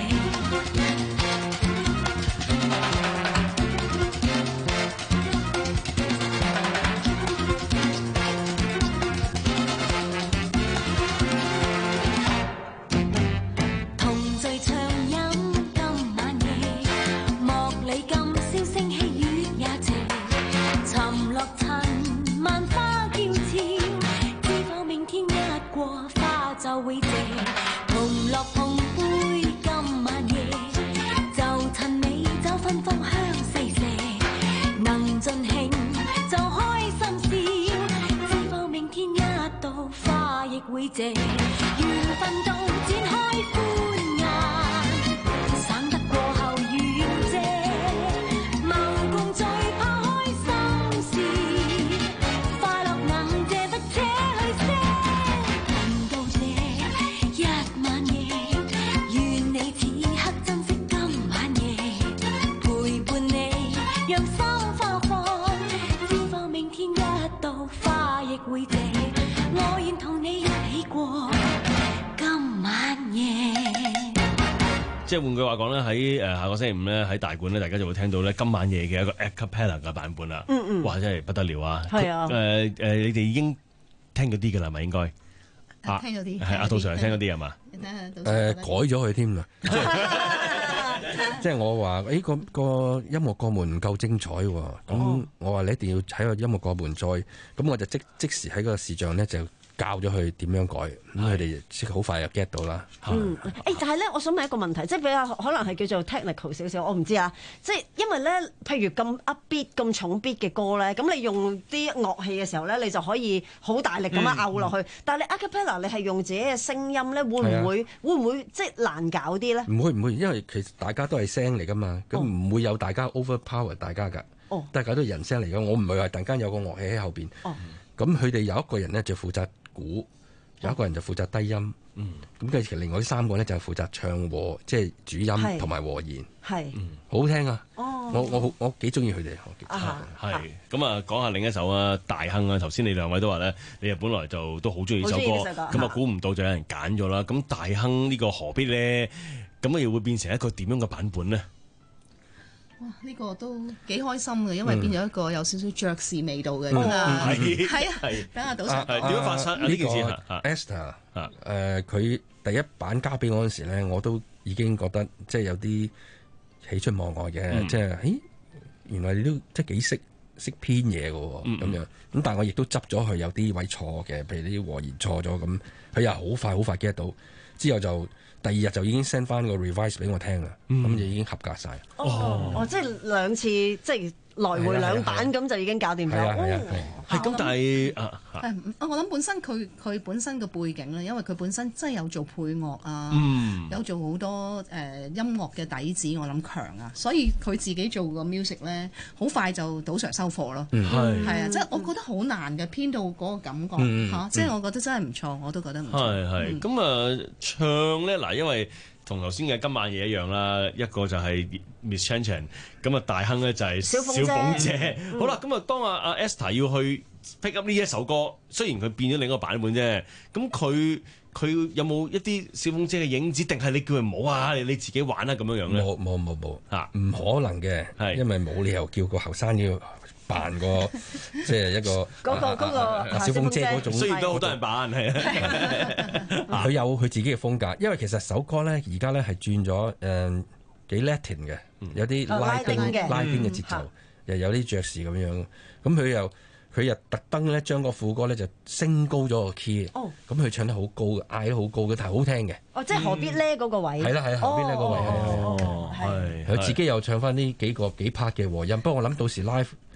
同醉暢飲今晚夜，莫理今宵聲氣月也斜，沉落塵萬花嬌俏，知否明天一過花就會謝，同樂碰杯今晚夜，就趁你找芬芳香四射，能盡興就開心笑，知否明天一到花亦會謝，緣分到展開歡顏，省得過後遠借，無共最怕開心事，快樂能借得且去些，到這一晚夜，願你此刻珍惜今晚夜，陪伴你讓心花放，知否明天一到花亦會謝，我願同你一起過今晚夜。 即係換句話講咧，喺誒下個星期五咧喺大館咧，大家就會聽到咧今晚夜嘅一個 a cappella 嘅版本啦。 嗯嗯， 哇！真係不得了啊！ 係啊。 誒誒，你哋已經聽咗啲㗎啦，係咪應該？ 啊，聽咗啲。 係阿杜 Sir 聽咗啲係嘛？ 你睇下杜 Sir。誒， 誒改咗佢添啦。即係我話誒個個音樂過門唔夠精彩喎，咁我話你一定要喺個音樂過門再，咁我就即即時喺個視像咧就教咗佢點樣改，咁佢哋即係好快就 get 到啦。 嗯，誒，但係咧，我想問一個問題，即係比較可能係叫做 technical 少少，我唔知啊。即係因為咧，譬如咁 upbeat 咁重 beat 嘅歌咧，咁你用啲樂器嘅時候咧，你就可以好大力咁樣拗落去。嗯、但係你 a cappella 你係用自己嘅聲音咧，會唔會、啊、會唔會即係難搞啲咧？唔會唔會，因為其實大家都係聲嚟噶嘛，咁唔會有大家 overpower 大家㗎。哦，大家都係人聲嚟㗎，我唔係話突然間有個樂器喺後邊。哦，咁佢哋有一個人咧就負責鼓。有一個人就負責低音，咁跟住另外啲三個咧就係負責唱和，即係主音同埋和弦，係好好聽啊！哦、我我好我幾中意佢哋， 係咁啊！講下另一首啊，大亨啊！頭先你兩位都話咧，你啊本來就都好中意呢首歌，咁啊估唔到就有人揀咗啦。咁大亨呢個何必咧？咁啊又會變成一個點樣嘅版本咧？ 哇！呢、這個都幾開心嘅，因為變咗一個有少少爵士味道嘅。 嗯、 啊， 係係啊，等下賭神點樣發生呢件事啊 ？Esther 啊，誒佢第一版交俾我嗰陣時咧，我都已經覺得即係有啲喜出望外嘅，嗯、即係誒原來你都即係幾識識編嘢嘅喎，咁、嗯、樣咁，但係我亦都執咗佢有啲位錯嘅，譬如啲和弦錯咗咁，佢又好快好快 get 到，之後就。第二日就已經 send 翻個 revise 俾我聽啦，咁、嗯、就已經合格晒。 哦，哦，即係兩次，即係來回兩版咁就已經搞掂咗。係啊， 係咁，但係啊， 我諗本身佢佢本身嘅背景咧，因為佢本身真係有做配樂啊， 嗯、 有做好多誒、呃、音樂嘅底子，我諗強啊，所以佢自己做個 music 咧，好快就賭場收貨咯。係、嗯、啊，即係我覺得好難嘅編到嗰個感覺嚇、嗯啊，即係我覺得真係唔錯，我都覺得唔錯。係係咁啊，唱咧嗱，因為同頭先嘅今晚嘢一樣啦，一個就係 Miss Chan Chan， 咁啊大亨咧就係小鳳姐。嗯、好啦，咁啊當阿阿 Esther 要去 pick up 呢一首歌，雖然佢變咗另一個版本啫，咁佢佢有冇一啲小鳳姐嘅影子，定係你叫佢唔好啊？你你自己玩啊咁樣樣咧？ 冇冇冇冇嚇，唔可能嘅，係因為冇理由叫個後生要扮個即係一個嗰個嗰個小鳳姐嗰種， 雖然都好多人扮係啊， 佢有佢自己嘅風格。因為其實首歌咧而家咧係轉咗誒幾 Latin 嘅，有啲拉丁拉丁嘅節奏，又有啲爵士咁樣。咁佢又佢又特登咧將個副歌咧就升高咗個 key，咁佢唱得好高嘅，嗌得好高嘅，但係好聽嘅。 哦，即係何必咧嗰個位？ 係啦係啦，何必咧嗰位係。佢自己又唱翻呢幾個幾 part 嘅和音，不過我諗到時 live。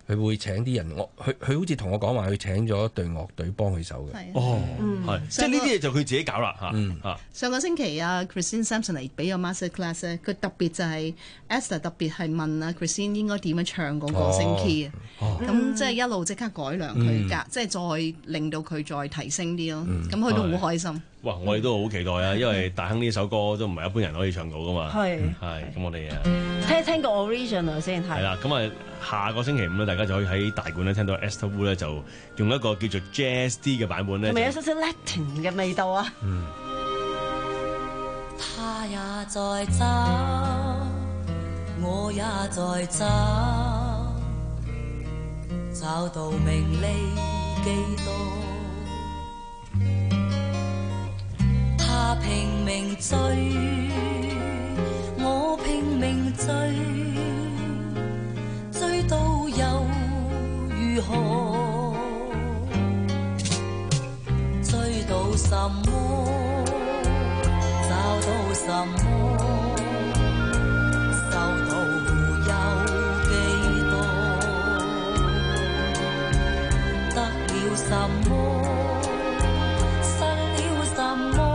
佢會請啲人，我佢佢好似同我講話，佢請咗一隊樂隊幫佢手嘅。 哦，係，即係呢啲嘢就佢自己搞啦嚇。嗯嚇。 上個星期啊 Christine Sampson 嚟俾個 master class 咧，佢特別就係 Esther 特別係問啊 Christine 應該點樣唱嗰個聲 key 啊。咁即係一路即刻改良佢㗎，即係再令到佢再提升啲咯。咁佢都好開心。 哇！我哋都好期待啊，因為大亨呢首歌都唔係一般人可以唱到噶嘛。係係，咁我哋啊聽聽個 original 先係。 係啦，咁啊下個星期五咧，大家就可以喺大館咧聽到 Esther Wu 咧就用一個叫做 Jazz 啲嘅版本咧， 係咪有少少 Latin 嘅味道啊？嗯。 他也在走，我也在走，找到名利幾多？他拼命追，我拼命追，追到又如何？追到什麼？找到什麼？收到有幾多？得了什麼？失了什麼？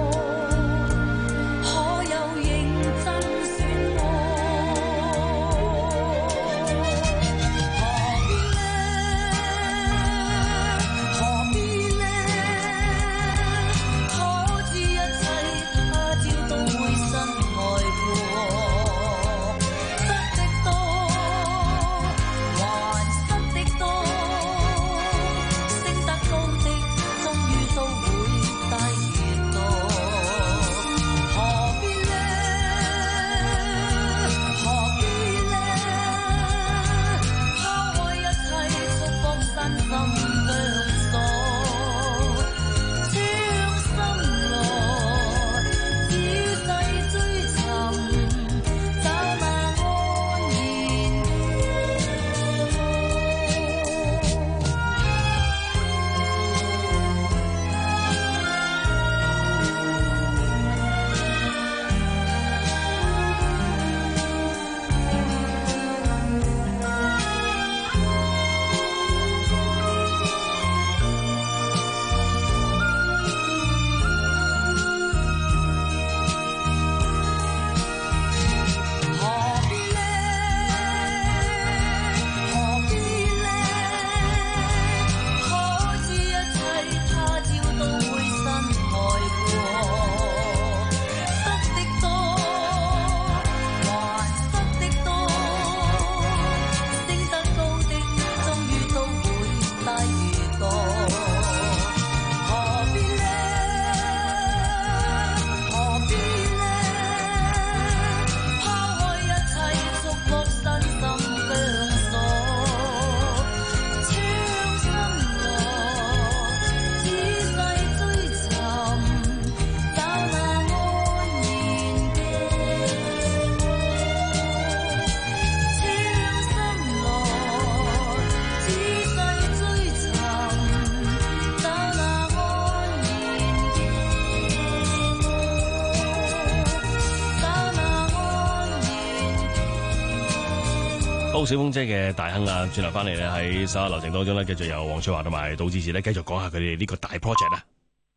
好，小鳳姐嘅大亨啊，轉頭翻嚟咧喺稍後流程當中咧，繼續由黃翠華同埋杜志慈咧繼續講下佢哋呢個大 project 啊。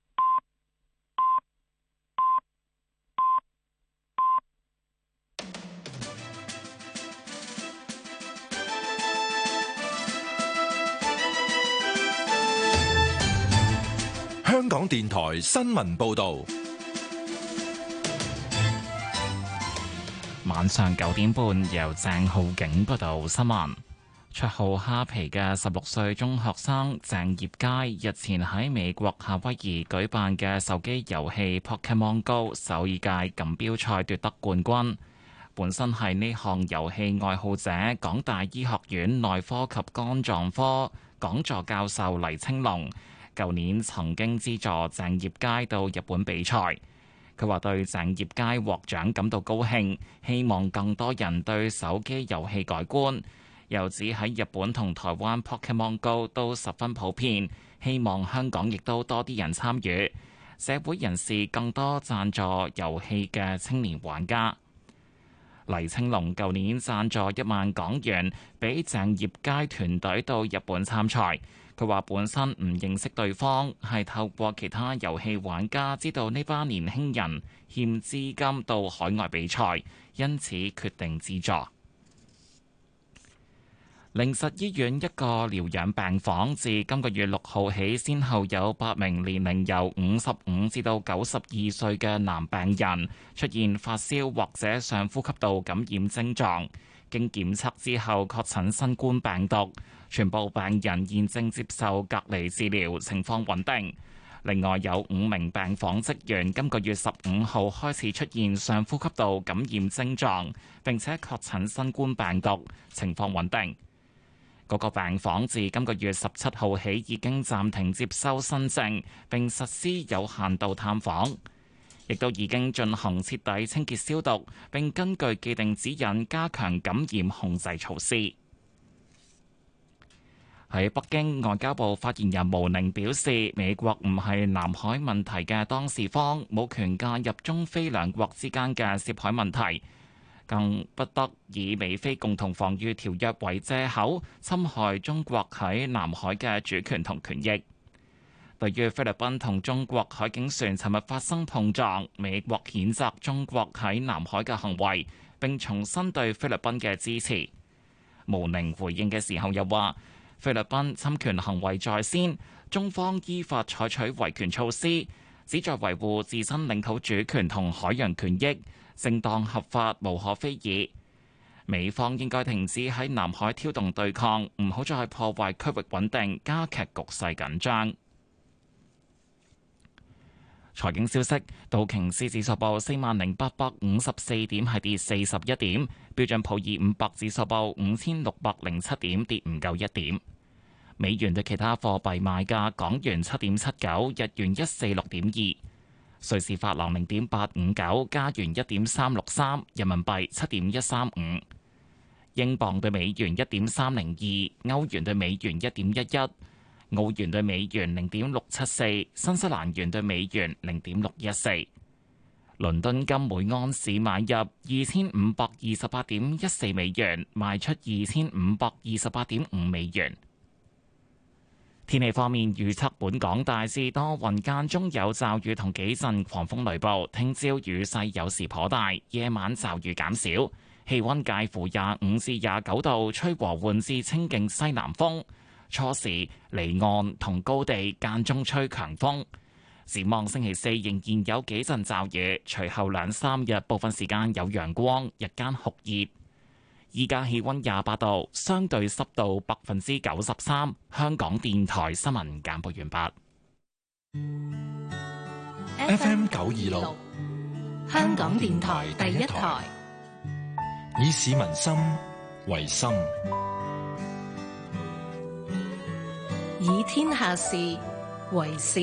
香港電台新聞報導。 晚上九點半，由鄭浩景報道新聞。綽號蝦皮嘅十六歲中學生鄭業佳日前喺美國夏威夷舉辦嘅手機遊戲 Pokemon Go 首爾屆錦標賽奪得冠軍。本身係呢項遊戲愛好者，港大醫學院內科及肝臟科講座教授黎青龍，舊年曾經資助鄭業佳到日本比賽。佢話對鄭業佳獲獎感到高興，希望更多人對手機遊戲改觀。又指喺日本同台灣 Pokemon Go 都十分普遍，希望香港亦都多啲人參與，社會人士更多贊助遊戲嘅青年玩家。 黎青龍舊年贊助一萬港元俾鄭業佳團隊到日本參賽。佢話本身唔認識對方，係透過其他遊戲玩家知道呢班年輕人欠資金到海外比賽，因此決定資助。靈實醫院一個療養病房自今個月六號起，先後有八名年齡由五十五至到九十二歲嘅男病人出現發燒或者上呼吸道感染症狀，經檢測之後確診新冠病毒。全部病人現正接受隔離治療，情況穩定。另外有五名病房職員今個月十五號開始出現上呼吸道感染症狀，並且確診新冠病毒，情況穩定。嗰個病房自今個月十七號起已經暫停接收新症，並實施有限度探訪，亦都已經進行徹底清潔消毒，並根據既定指引加強感染控制措施。喺北京，外交部發言人毛寧表示，美國唔係南海問題嘅當事方，冇權介入中菲兩國之間嘅涉海問題，更不得以美菲共同防禦條約為藉口，侵害中國喺南海嘅主權同權益。對於菲律賓同中國海警船尋日發生碰撞，美國譴責中國喺南海嘅行為，並重申對菲律賓嘅支持。毛寧回應嘅時候又話，菲律賓侵權行為在先，中方依法採取維權措施，旨在維護自身領土主權同海洋權益，正當合法，無可非議。美方應該停止喺南海挑動對抗，唔好再破壞區域穩定，加劇局勢緊張。財經消息，道瓊斯指數報四萬零八百五十四點，係跌四十一點；標準普爾五百指數報五千六百零七點，跌唔夠一點。美元對其他貨幣賣價：港元七點七九，日元一四六點二，瑞士法郎零點八五九，加元一點三六三，人民幣七點一三五，英鎊對美元一點三零二，歐元對美元一點一一，澳元對美元零點六七四，新西蘭元對美元零點六一四。倫敦金每安士買入二千五百二十八點一四美元，賣出二千五百二十八點五美元。天氣方面，預測本港大致多雲，間中有驟雨同幾陣狂風雷暴。聽朝雨勢有時頗大，夜晚驟雨減少。氣溫介乎廿五至廿九度，吹和緩至清勁西南風。初時離岸同高地間中吹強風。展望星期四仍然有幾陣驟雨，隨後兩三日部分時間有陽光，日間酷熱。依家氣溫廿八度，相對濕度百分之九十三。香港電台新聞簡報完畢。 F M 九二六， 香港電台第一台， 以市民心為心， 以天下事為事。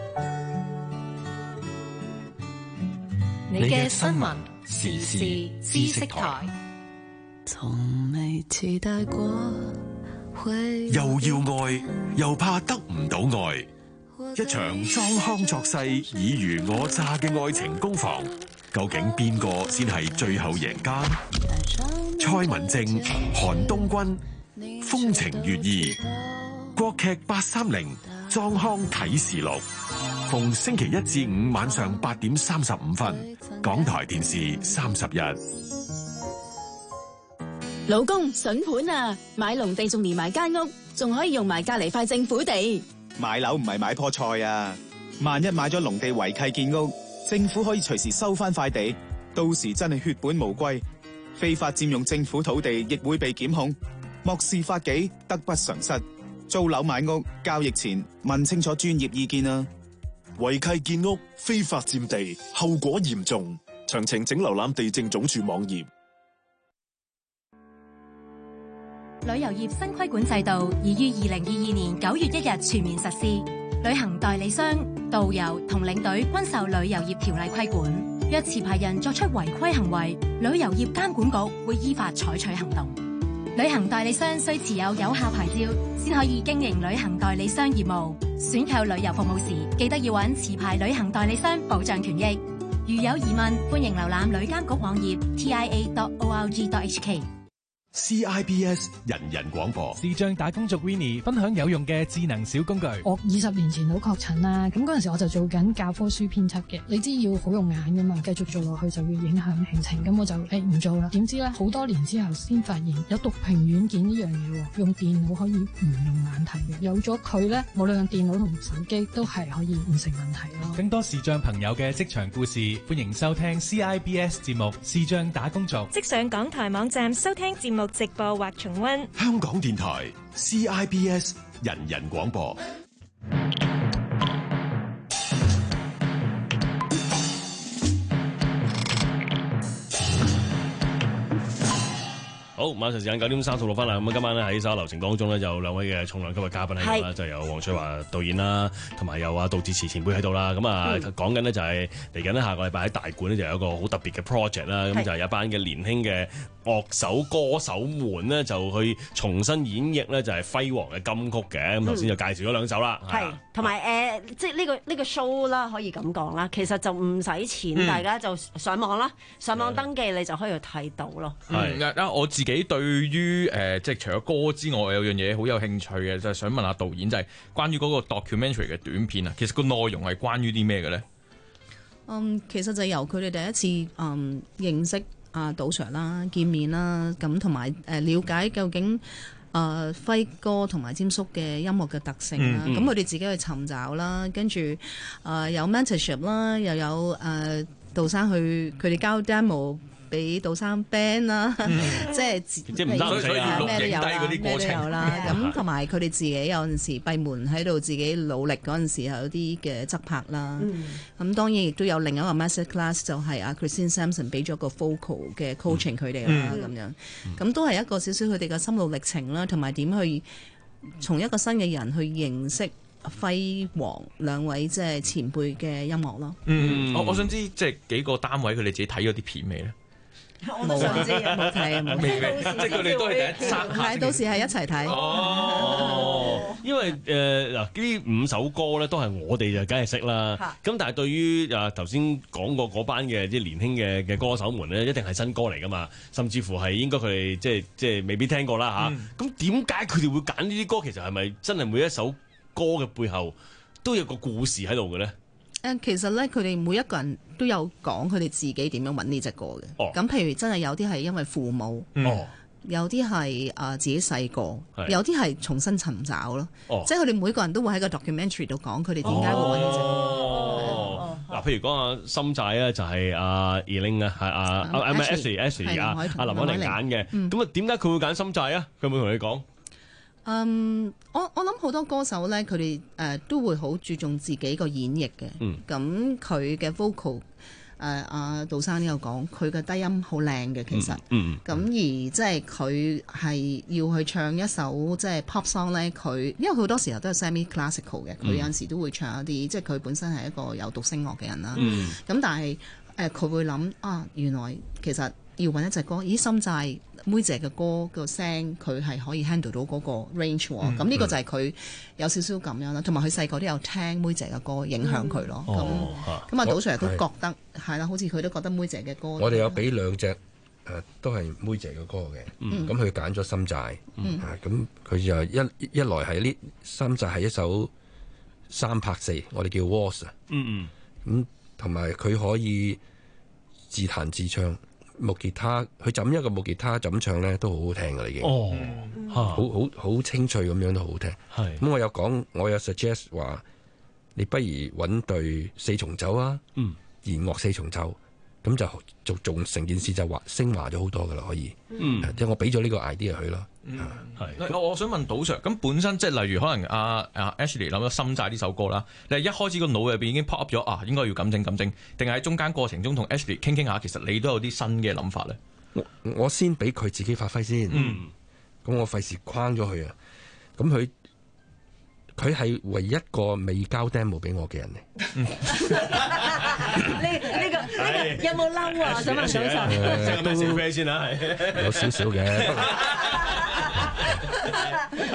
你嘅新聞時事知識台。 從未期待過， 又要愛又怕得唔到愛，一場裝腔作勢爾虞我詐嘅愛情攻防，究竟邊個先係最後贏家？蔡文正、韓東君，風情月兒，國劇八三零裝腔啟示錄，逢星期一至五晚上八點三十五分，港台電視三十一。 老公，筍盤啊！買農地仲連埋間屋，仲可以用埋隔籬塊政府地。 買樓唔係買棵菜啊！萬一買咗農地違契建屋，政府可以隨時收翻塊地，到時真係血本無歸。非法佔用政府土地亦會被檢控，漠視法紀，得不償失。租樓買屋交易前問清楚專業意見啊！ 違契建屋、非法佔地，後果嚴重。詳情請瀏覽地政總署網頁。 旅遊業新規管制度已於二零二二年九月一日全面實施，旅行代理商、導遊同領隊均受旅遊業條例規管。若持牌人作出違規行為，旅遊業監管局會依法採取行動。旅行代理商須持有有效牌照，先可以經營旅行代理商業務。選購旅遊服務時，記得要揾持牌旅行代理商保障權益。 如有疑問，歡迎瀏覽旅監局網頁 t i a dot org dot h k。 C I B S 人人廣播， 視障打工族 Winnie 分享有用嘅智能小工具。 我二十年前好確診啦，咁嗰陣時我就做緊教科書編輯嘅，你知要好用眼噶嘛，繼續做落去就會影響行程，咁我就誒唔做啦。點知咧好多年之後先發現有讀屏軟件呢樣嘢，用電腦可以唔用眼睇嘅，有咗佢咧，無論用電腦同手機都係可以唔成問題咯。 更多視障朋友嘅職場故事，歡迎收聽 C I B S 節目《視障打工族》， 即上港台網站收聽節目直播或重溫。 香港電台 C I B S 人人廣播。 好，晚上時間九點三十六分啦。咁啊，今晚咧喺首流程當中咧，就有兩位嘅重量級嘅嘉賓喺度啦，就有黃翠華導演啦，同埋有啊杜自持前輩喺度啦。咁啊，講緊呢就係嚟緊呢下個禮拜喺大館呢就有一個好特別嘅 project 啦。咁就係有一班嘅年輕嘅樂手歌手們呢，就去重新演繹呢就係輝煌嘅金曲嘅。咁頭先就介紹咗兩首啦。 係，同埋誒，即係呢個呢個 show 啦，可以咁講啦。其實就唔使錢，嗯、大家就上網啦，上網登記你就可以去睇到咯。 係啊，我自己對於誒、呃、即係除咗歌之外，有樣嘢好有興趣嘅，就係、是、想問下導演，就係、是、關於嗰個 documentary 嘅短片啊。其實個內容係關於啲咩嘅咧？ 嗯，其實就由佢哋第一次嗯認識啊杜 Sir 啦，見面啦，咁同埋誒了解究竟誒輝哥同埋霑叔嘅音樂嘅特性啦，咁佢哋自己去尋找啦，跟住誒、呃、有 mentorship 啦，又有誒、呃、杜生去佢哋交 demo。俾杜生 band 啦，即係即係唔單止要錄影低嗰啲過程啦，咁同埋佢哋自己有陣時閉門喺度自己努力嗰陣時有啲嘅側拍啦，咁、嗯、當然亦都有另一個 master class 就係阿 Christine Sampson 俾咗個 vocal 嘅 coaching 佢哋啦，咁、嗯、樣，咁、嗯、都係一個少少佢哋嘅心路歷程啦，同埋點去從一個新嘅人去認識輝煌兩位即係前輩嘅音樂咯。 嗯，我我想知即係幾個單位佢哋自己睇咗啲片未咧？ 我都想知，冇睇冇睇， 即係佢哋都係第一集， 係到時係一齊睇。 哦，因為誒嗱，呢、呃、五首歌咧都係我哋就梗係識啦。咁但係對於啊頭先講過嗰班嘅即係年輕嘅嘅歌手們咧，一定係新歌嚟噶嘛，甚至乎係應該佢哋即係即係未必聽過啦嚇。咁點解佢哋會揀呢啲歌？其實係咪真係每一首歌嘅背後都有個故事喺度嘅咧？ 誒，其實咧，佢哋每一個人都有講佢哋自己點樣揾呢隻歌嘅。咁、哦、譬如真係有啲係因為父母，哦、有啲係誒自己細個，有啲係重新尋找咯。哦、即係佢哋每個人都會喺個 documentary 度講佢哋點解會揾呢隻歌。 嗱，譬如講下心債啊，就係阿 Eileen 啊，係阿阿唔係 Ashley Ashley 啊，阿林海玲揀嘅。咁啊，點解佢會揀心債啊？佢有冇同你講？ 嗯，我我諗好多歌手咧，佢哋誒都會好注重自己個演繹嘅。咁佢嘅 vocal，誒阿杜生都有講，佢嘅低音好靚嘅，其實。咁、嗯嗯、而即係佢係要去唱一首即係 pop song 咧，佢因為好多時候都係 semi classical 嘅，佢、嗯、有陣時都會唱一啲，即係佢本身係一個有讀聲樂嘅人啦。咁、嗯、但係誒佢會諗啊，原來其實要揾一隻歌，咦心債妹姐嘅歌個聲佢係可以 handle 到嗰個 range 喎、嗯，咁呢個就係佢有少少咁樣啦，同埋佢細個都有聽妹姐嘅歌影響佢咯，咁咁啊杜 Sir 都覺得係啦，好似佢都覺得妹姐嘅歌， 我哋有俾兩隻誒、呃、都係妹姐嘅歌嘅，咁佢揀咗心債，嗯、啊咁佢就一一來係呢心債係一首三拍四，我哋叫 waltz 啊，嗯嗯，咁同埋佢可以自彈自唱。木吉他，佢枕一個木吉他枕唱咧，都好好聽噶啦已經。哦，好好好清脆咁樣都好聽。係咁，我有講，我有 suggest 話，你不如揾對四重奏啊，嗯，弦樂四重奏，咁就就仲成件事就話升華咗好多噶啦，可以。嗯，即係我俾咗呢個 idea 佢咯。 嗯，係。我想問杜 Sir，咁本身即係例如可能阿阿 Ashley 諗咗《心債》呢首歌啦，你係一開始個腦入邊已經 pop up 咗啊，應該要咁整咁整，定係喺中間過程中同 Ashley 傾傾下，其實你都有啲新嘅諗法咧？ 我我先俾佢自己發揮先。嗯。咁我費事框咗佢啊！咁佢佢係唯一一個未交 demo 俾我嘅人嚟。 呢呢個呢個有冇嬲啊？想問杜 Sir。 誒，都先啦，係。 有少少嘅。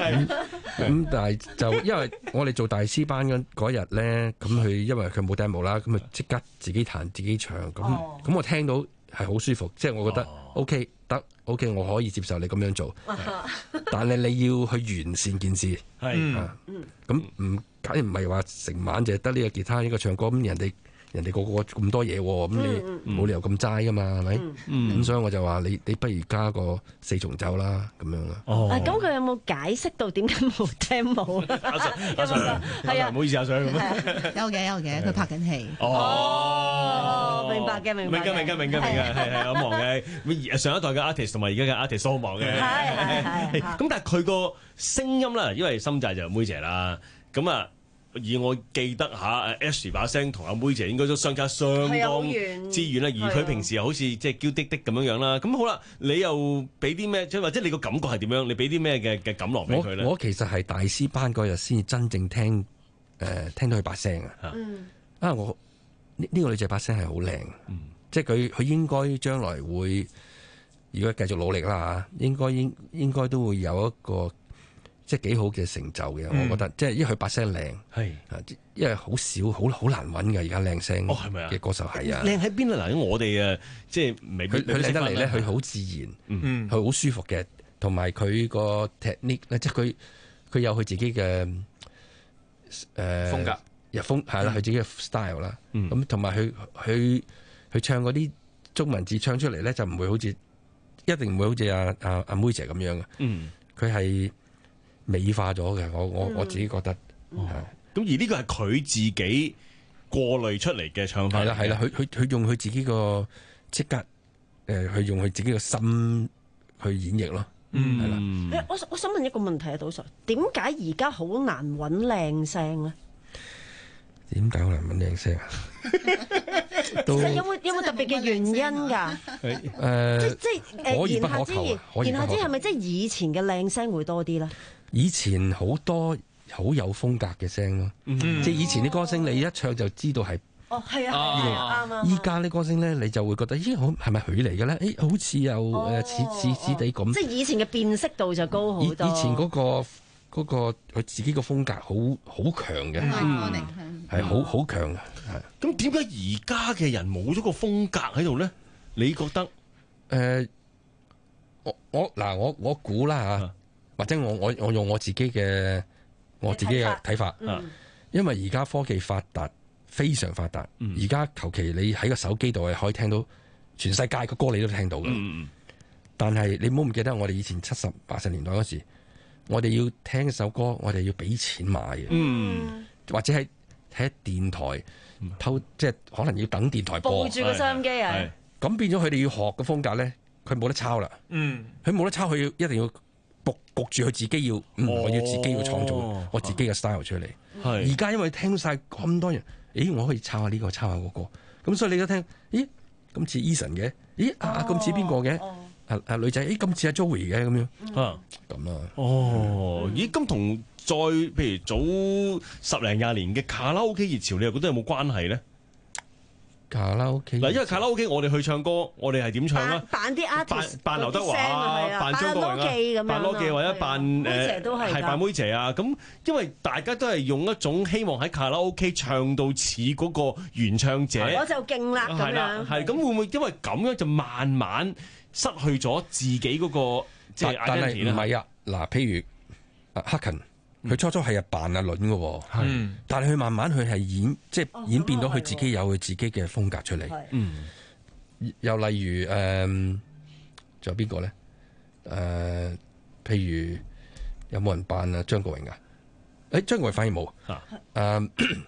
咁、嗯、但係就因為我哋做大師班嗰日咧，咁佢因為佢冇 demo 啦，咁啊即刻自己彈自己唱，咁咁、哦、我聽到係好舒服，即、就、係、是、我覺得 OK 得 OK， 我可以接受你咁樣做，但係你要去完善件事，係啊，咁唔梗係唔係話成晚就係得呢個吉他呢個唱歌，咁人哋。人哋個個咁多嘢喎，咁你冇理由咁齋噶嘛，係咪？咁所以我就話你，你不如加個四重奏啦，咁樣啦。 哦，咁佢有冇解釋到點解冇 demo 咧？ 阿 Sir，阿 Sir，係啊，唔好意思，阿 Sir 咁啊。 有嘅，有嘅，佢拍緊戲。 哦，明白嘅，明白嘅， 明嘅，明嘅，明嘅，明嘅，係係好忙嘅。上一代嘅 artist 同埋而家嘅 artist 都好忙嘅。 係係係。 咁但係佢個聲音啦，因為心債就妹姐啦，咁啊。以我記得嚇 Ashley 把聲同阿妹姐應該都相差相當之遠啦，而佢平時又好似即係嬌滴滴咁樣樣啦。咁好啦，你又俾啲咩？即係或者你個感覺係點樣？你俾啲咩嘅嘅感覺俾佢咧？ 我其實係大師班嗰日先至真正聽誒、呃、聽到佢把聲啊！ 嗯、 啊，我呢呢、呢個女仔把聲係好靚，嗯、即係佢佢應該將來會如果繼續努力啦嚇，應該應應該都會有一個。即係幾好嘅成就嘅，嗯、我覺得，即係因為佢把聲靚，係啊，因為好少，好好難揾嘅而家靚聲嘅歌手係啊。 靚喺邊啊？嗱，我哋啊，即係未必佢佢靚得嚟咧，佢好自然，嗯，佢好舒服嘅，同埋佢個 technique 咧，即係佢佢有佢自己嘅誒、呃、 風格， 入風係啦，佢、嗯、自己嘅 style 啦，咁同埋佢佢佢唱嗰啲中文字唱出嚟咧，就唔會好似一定唔會好似阿阿阿妹姐咁樣嘅，嗯，佢係。美化咗嘅，我我我自己覺得，咁、 嗯哦、而呢個係佢自己過濾出嚟嘅唱法， 係啦係啦，佢佢佢用佢自己個即刻，誒、呃，佢用佢自己個心去演繹咯，嗯，係啦。我我想問一個問題啊，杜 Sir，點解而家好難揾靚聲咧？ 點解好難揾靚聲啊？ 其實有冇有冇特別嘅原因㗎？誒、呃，即即誒言下之意，言下之意係咪即係以前嘅靚聲會多啲咧？ 以前好多好有風格嘅聲咯，嗯、即係以前啲歌星你一唱就知道係哦，係啊，啱啊。 依家啲歌星咧，你就會覺得咦，好係咪佢嚟嘅咧？誒，好似又誒似似似地咁。 即係以前嘅辨識度就高好多。以前嗰、嗰個嗰、嗰個佢自己個風格好好強嘅，係好好強嘅。 咁點解而家嘅人冇咗個風格喺度咧？你覺得？誒、 呃，我我嗱我我估啦嚇。啊或者我我我用我自己嘅我自己嘅睇法，嗯、因為而家科技發達，非常發達，而家求其你喺個手機度係可以聽到全世界嘅歌，你都聽到嘅。嗯、但係你唔好唔記得，我哋以前七十八十年代嗰時，我哋要聽一首歌，我哋要俾錢買嘅，嗯、或者喺喺電台偷，即係可能要等電台播住個收音機啊。 咁變咗佢哋要學嘅風格咧，佢冇得抄啦。嗯，佢冇得抄，佢要一定要。焗焗住佢自己要，嗯哦、我要自己要創造我自己嘅 style 出嚟。而家、啊、因為聽晒咁多人，咦，我可以抄下呢、這個，抄下嗰、那個，咁所以你都聽，咦，咁似 Eason 嘅，咦，啊，咁似邊個嘅？啊啊女仔，咦，咁似阿 Joey 嘅，咁樣，啊，咁啊， 哦，咦，咁同再譬如早十零廿年嘅卡拉 OK 熱潮，你又覺得有冇關係咧？ 卡拉 OK 嗱，因為卡拉 OK 我哋去唱歌，我哋係點唱啊？ 扮啲 artist， 扮劉德華啊，扮張國榮啊，扮羅記或者扮誒係扮妹姐啊。咁因為大家都係用一種希望喺卡拉 OK 唱到似嗰個原唱者， 我就勁啦咁樣。 係咁會唔會因為咁樣就慢慢失去咗自己嗰個即係 identity 咧？ 唔係啊，嗱，譬如阿克勤。佢初初係啊扮阿倫嘅，嗯、但係佢慢慢佢係演，即係演變到佢自己有佢自己嘅風格出嚟。嗯，又例如誒，仲、呃、有邊個咧？誒、呃，譬如有冇人扮啊張國榮啊？誒，張國榮反而冇。啊，誒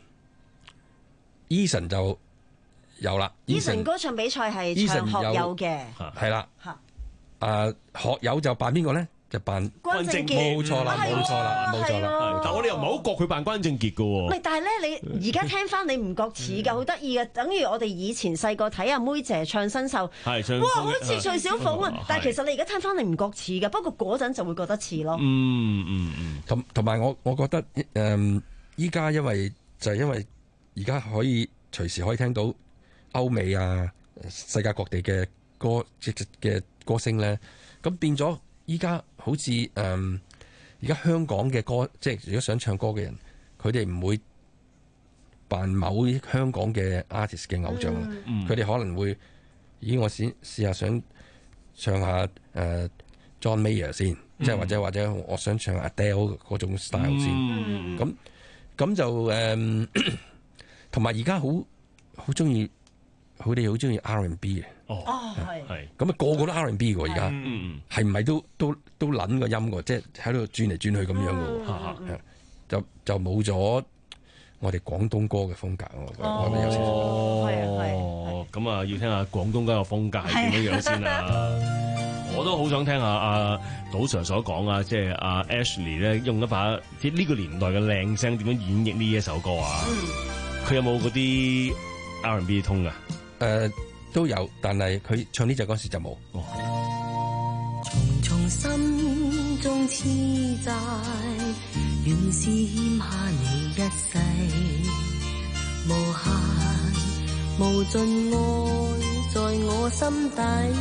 Eason 就有啦。 Eason 歌唱比賽係唱學友嘅， 係啦。誒、呃，學友就扮邊個咧？就扮關正傑， 冇錯啦，冇錯啦，冇錯啦。 但係我哋又唔係好覺佢扮關正傑嘅喎。 唔係，但係咧，你而家聽翻你唔覺似㗎，好得意嘅。等於我哋以前細個睇阿妹姐唱新秀，哇，好似徐小鳳啊！但係其實你而家聽翻你唔覺似㗎，不過嗰陣就會覺得似咯。 嗯嗯嗯。 同同埋我，我覺得誒，依家因為就係因為而家可以隨時可以聽到歐美啊、世界各地嘅歌即嘅歌星咧，咁變咗。依家好似誒、嗯、 而家香港嘅歌，即係如果想唱歌嘅人，佢哋唔會扮某香港嘅 artist 嘅偶像，佢哋、嗯、可能會，咦，我試試下想唱下誒、呃、John Mayer 先，即係、嗯、或者或者我想唱 Adele 嗰種 style 先，咁咁、嗯、就誒，同埋而家好好中意，佢哋好中意 R and B 嘅。 哦，係係， 咁啊個個都 R and B 喎，而家係唔係都都都撚個音喎，即係喺度轉嚟轉去咁樣嘅喎，嗯、就就冇咗我哋廣東歌嘅風格，我覺得、哦、我覺得有少少。 哦，咁啊要聽下廣東歌嘅風格係點樣樣先啦。我都好想聽下阿賭 Sir 所講啊，即係阿 Ashley 咧用一把即係呢個年代嘅靚聲點樣演繹呢一首歌啊？佢、嗯、有冇嗰啲 R and B 通㗎？誒、 呃。都有，但係佢唱呢隻嗰時就冇。 重重心中痴債，原是欠下你一世，無限無盡愛在我心底，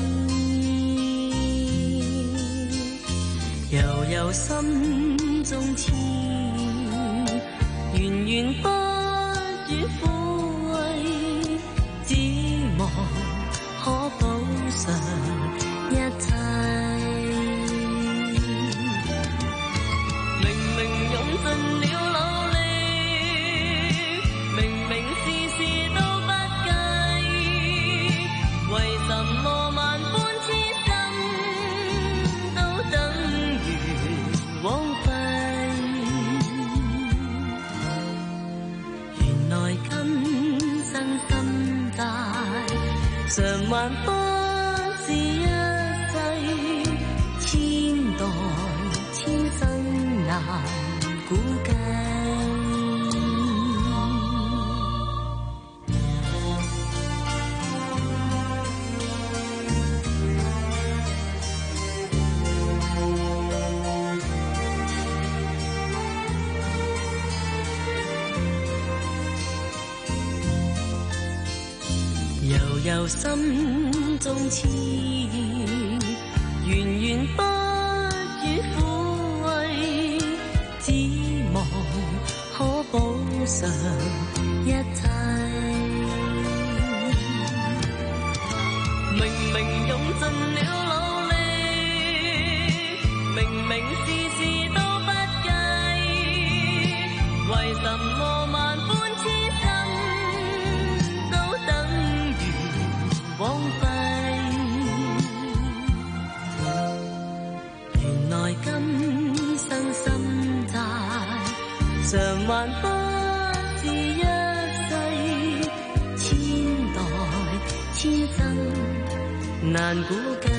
悠悠心中痴，源源不絕撫慰，只望可補償一切，明明用盡了努力，明明事事都不計，為什麼萬般痴心都等於枉費？原來今生心態償還不是一世，千代千生難估計。悠悠心中痴，源源不絕撫慰，只望可補償一切。明明用盡了努力，明明事事都不計，為什麼萬般痴心都等枉費？原來今生心債償還不是一世，千代千生難估計。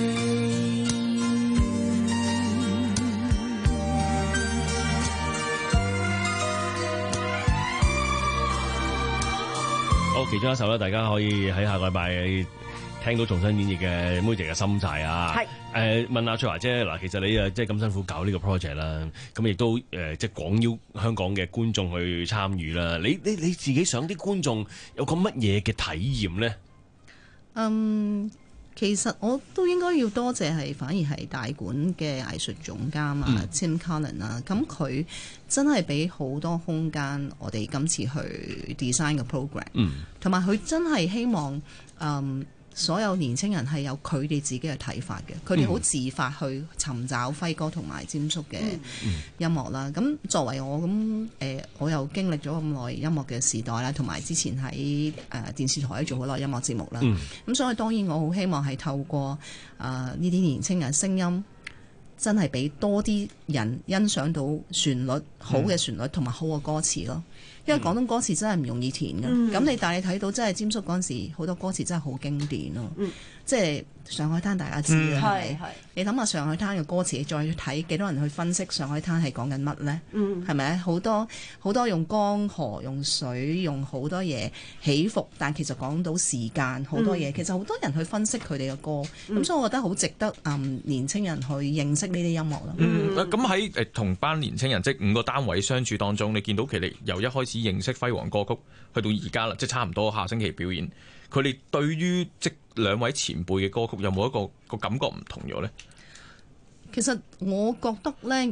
好，其中一首咧，大家可以喺下個禮拜聽到重新演繹嘅妹姐嘅心債啊！係誒、呃、問阿翠華姐嗱，其實你啊即係咁辛苦搞呢個 project 啦，咁亦都誒、呃、即係廣邀香港嘅觀眾去參與啦。你你你自己想啲觀眾有個乜嘢嘅體驗咧？ 嗯，其實我都應該要多謝係反而係大館嘅藝術總監啊、嗯、Tim Cullen 啊，咁佢真係俾好多空間我哋今次去 design 個 program，同埋佢真係希望嗯。所有年青人係有佢哋自己嘅睇法嘅，佢哋好自發去尋找輝哥同埋霑叔嘅音樂啦。咁、嗯、作為我咁誒、呃，我又經歷咗咁耐音樂嘅時代啦，同埋之前喺誒、呃、電視台做好多音樂節目啦。咁、嗯、所以當然我好希望係透過誒呢啲年青人聲音，真係俾多啲人欣賞到旋律好嘅旋律同埋好嘅歌詞咯。因為廣東歌詞真係唔容易填嘅，咁、嗯、你但係你睇到真係霑叔嗰陣時好多歌詞真係好經典咯，嗯、即係上海灘大家知嘅，係、嗯、你諗下上海灘嘅歌詞，你再睇幾多人去分析上海灘係講緊乜呢？係咪好多好多用江河、用水、用好多嘢起伏，但其實講到時間好多嘢，嗯、其實好多人去分析佢哋嘅歌，咁、嗯、所以我覺得好值得嗯年青人去認識呢啲音樂咯。 咁喺誒同班年青人即係五個單位相處當中，你見到佢哋由一開始認識輝煌歌曲，去到而家啦，即係差唔多下星期表演。佢哋對於即兩位前輩嘅歌曲，有冇一個一個感覺唔同咗呢？ 其實我覺得呢，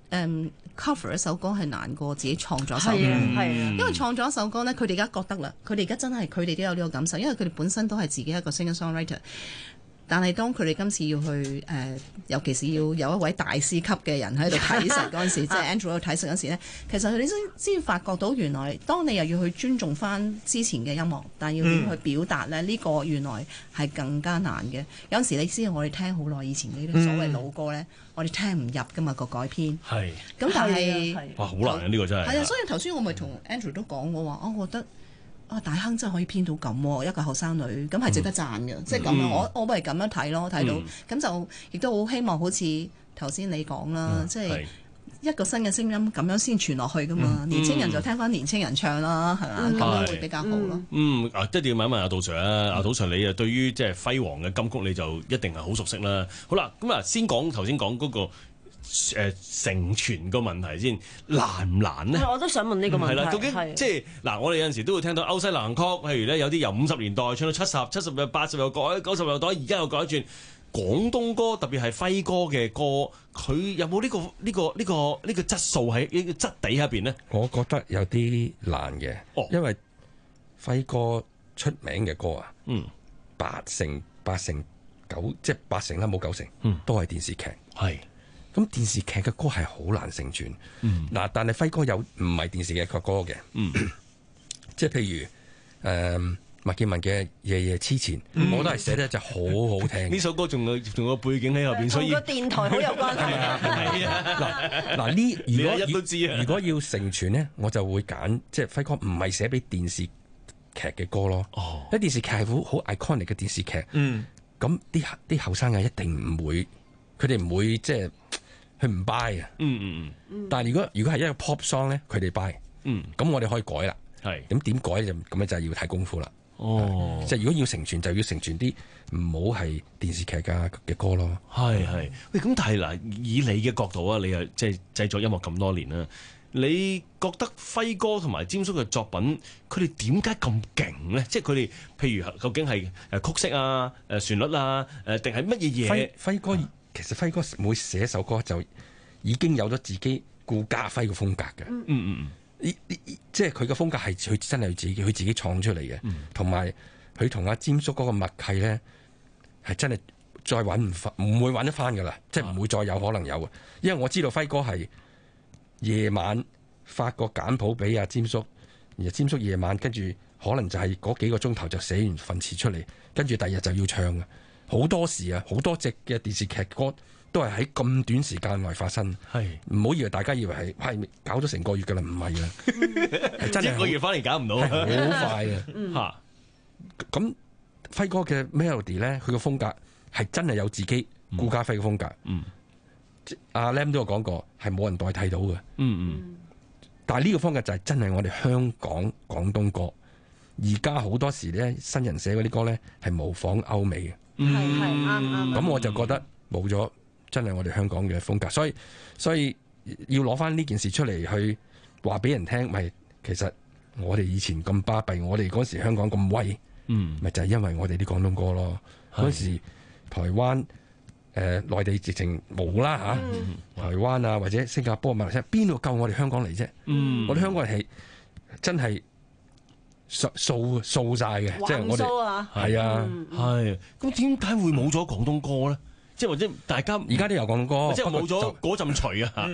誒 cover 一首歌係難過自己創作一首歌， 係啊， 因為創作一首歌咧，佢哋而家覺得啦，佢哋而家真係佢哋都有呢個感受，因為佢哋本身都係自己一個 singer-songwriter。但係當佢哋今次要去誒、呃，尤其是要有一位大師級嘅人喺度睇實嗰陣時，即係 Andrew 喺度睇實嗰陣時咧，其實佢哋先先發覺到原來，當你又要去尊重翻之前嘅音樂，但要點去表達咧？呢、嗯、個原來係更加難嘅。有陣時你知我哋聽好耐以前呢啲所謂老歌咧，嗯、我哋聽唔入噶嘛個改編。係。咁但係哇，好難啊！呢、呢個真係。係啊，所以頭先我咪同 Andrew 都講我話，我覺得。啊！大亨真係可以編到咁，一個後生女咁係值得讚嘅，嗯、即係咁樣。嗯、我我咪咁樣睇咯，睇到咁、嗯、就亦都好希望好似頭先你講啦，嗯、即係一個新嘅聲音咁樣先傳落去噶嘛。嗯、年青人就聽翻年青人唱啦，係嘛？咁樣會比較好咯。 嗯啊，一定要問一問阿杜 Sir 啊，阿杜 Sir 你啊，對於即係輝煌嘅金曲你就一定係好熟悉啦。好啦，咁啊先講頭先講嗰個。誒、呃、成傳個問題先難唔難呢？ 我都想問呢個問題。係啦， 究竟即係嗱，我哋有陣時都會聽到歐西流行曲，譬如咧有啲由五十年代唱到七十、七十又八十又改，九十又改，而家又改轉。廣東歌特別係輝哥嘅歌，佢有冇呢、呢個呢、呢個呢、呢個呢、呢個質素喺呢個質地入邊呢？ 我覺得有啲難嘅，哦、因為輝哥出名嘅歌啊，嗯，八成八成九，即係八成啦，冇九成，嗯，都係電視劇，係。咁電視劇嘅歌係好難成傳，嗱、嗯，但係輝哥有唔係電視劇嘅歌嘅，嗯、即係譬如誒、呃、麥潔文嘅《夜夜痴纏》，嗯、我都係寫得就好好聽。呢首歌仲有仲有背景喺後邊，所以同個電台好有關係。 係啊，嗱嗱呢，如果一都知啊， 如果要成傳咧，我就會揀即係輝哥唔係寫俾電視劇嘅歌咯。哦，因為電視劇係好好 iconic 嘅電視劇，嗯，咁啲啲後生嘅一定唔會，佢哋唔會即係。佢唔 buy 啊，嗯嗯嗯，但係如果如果係一個 pop song 咧，佢哋 buy，嗯，咁我哋可以改啦，係，咁點改就咁樣就係要睇功夫啦，哦，即係如果要成傳就要成傳啲唔好係電視劇嘅嘅歌咯， 係係，喂，咁但係嗱，以你嘅角度啊，你又即係製作音樂咁多年啦，你覺得輝哥同埋霑叔嘅作品，佢哋點解咁勁咧？即係佢哋譬如究竟係誒曲式啊、誒旋律啊、誒定係乜嘢嘢？ 輝哥。其實輝哥每寫一首歌就已經有咗自己顧嘉輝嘅風格嘅，嗯嗯嗯，即係佢嘅風格係佢真係自己佢自己創出嚟嘅，同埋佢同阿霑叔嗰個默契咧係真係再揾唔翻，唔會揾得翻噶啦，即係唔會再有可能有嘅，因為我知道輝哥係夜晚發個簡譜俾阿霑叔，而霑叔夜晚跟住可能就係嗰幾個鐘頭就寫完份詞出嚟，跟住第二日就要唱嘅。好多時啊，好多隻嘅電視劇歌都係喺咁短時間內發生。係唔好以為大家以為係係搞咗成個月㗎啦，唔係啊，係真係一個月翻嚟搞唔到， 好快嘅嚇。咁輝哥嘅 melody 咧，佢個風格係真係有自己顧嘉輝嘅風格。嗯，阿 Lam 都有講過，係冇人代替到嘅。嗯嗯，但係呢個風格就係真係我哋香港廣東歌。而家好多時咧，新人寫嗰啲歌咧係模仿歐美嘅。係係啱啱。咁我就覺得冇咗真係我哋香港嘅風格，所以所以要攞翻呢件事出嚟去話俾人聽，咪其實我哋以前咁巴閉，我哋嗰時香港咁威，嗯，咪就係因為我哋啲廣東歌咯。嗰時台灣誒內地直情冇啦嚇，台灣啊或者新加坡、馬來西亞邊度夠我哋香港嚟啫？嗯，我哋香港人係真係。掃掃掃晒嘅，即係我哋係啊， 係咁點解會冇咗廣東歌咧？即係或者大家而家都有廣東歌， 即係冇咗嗰陣除啊！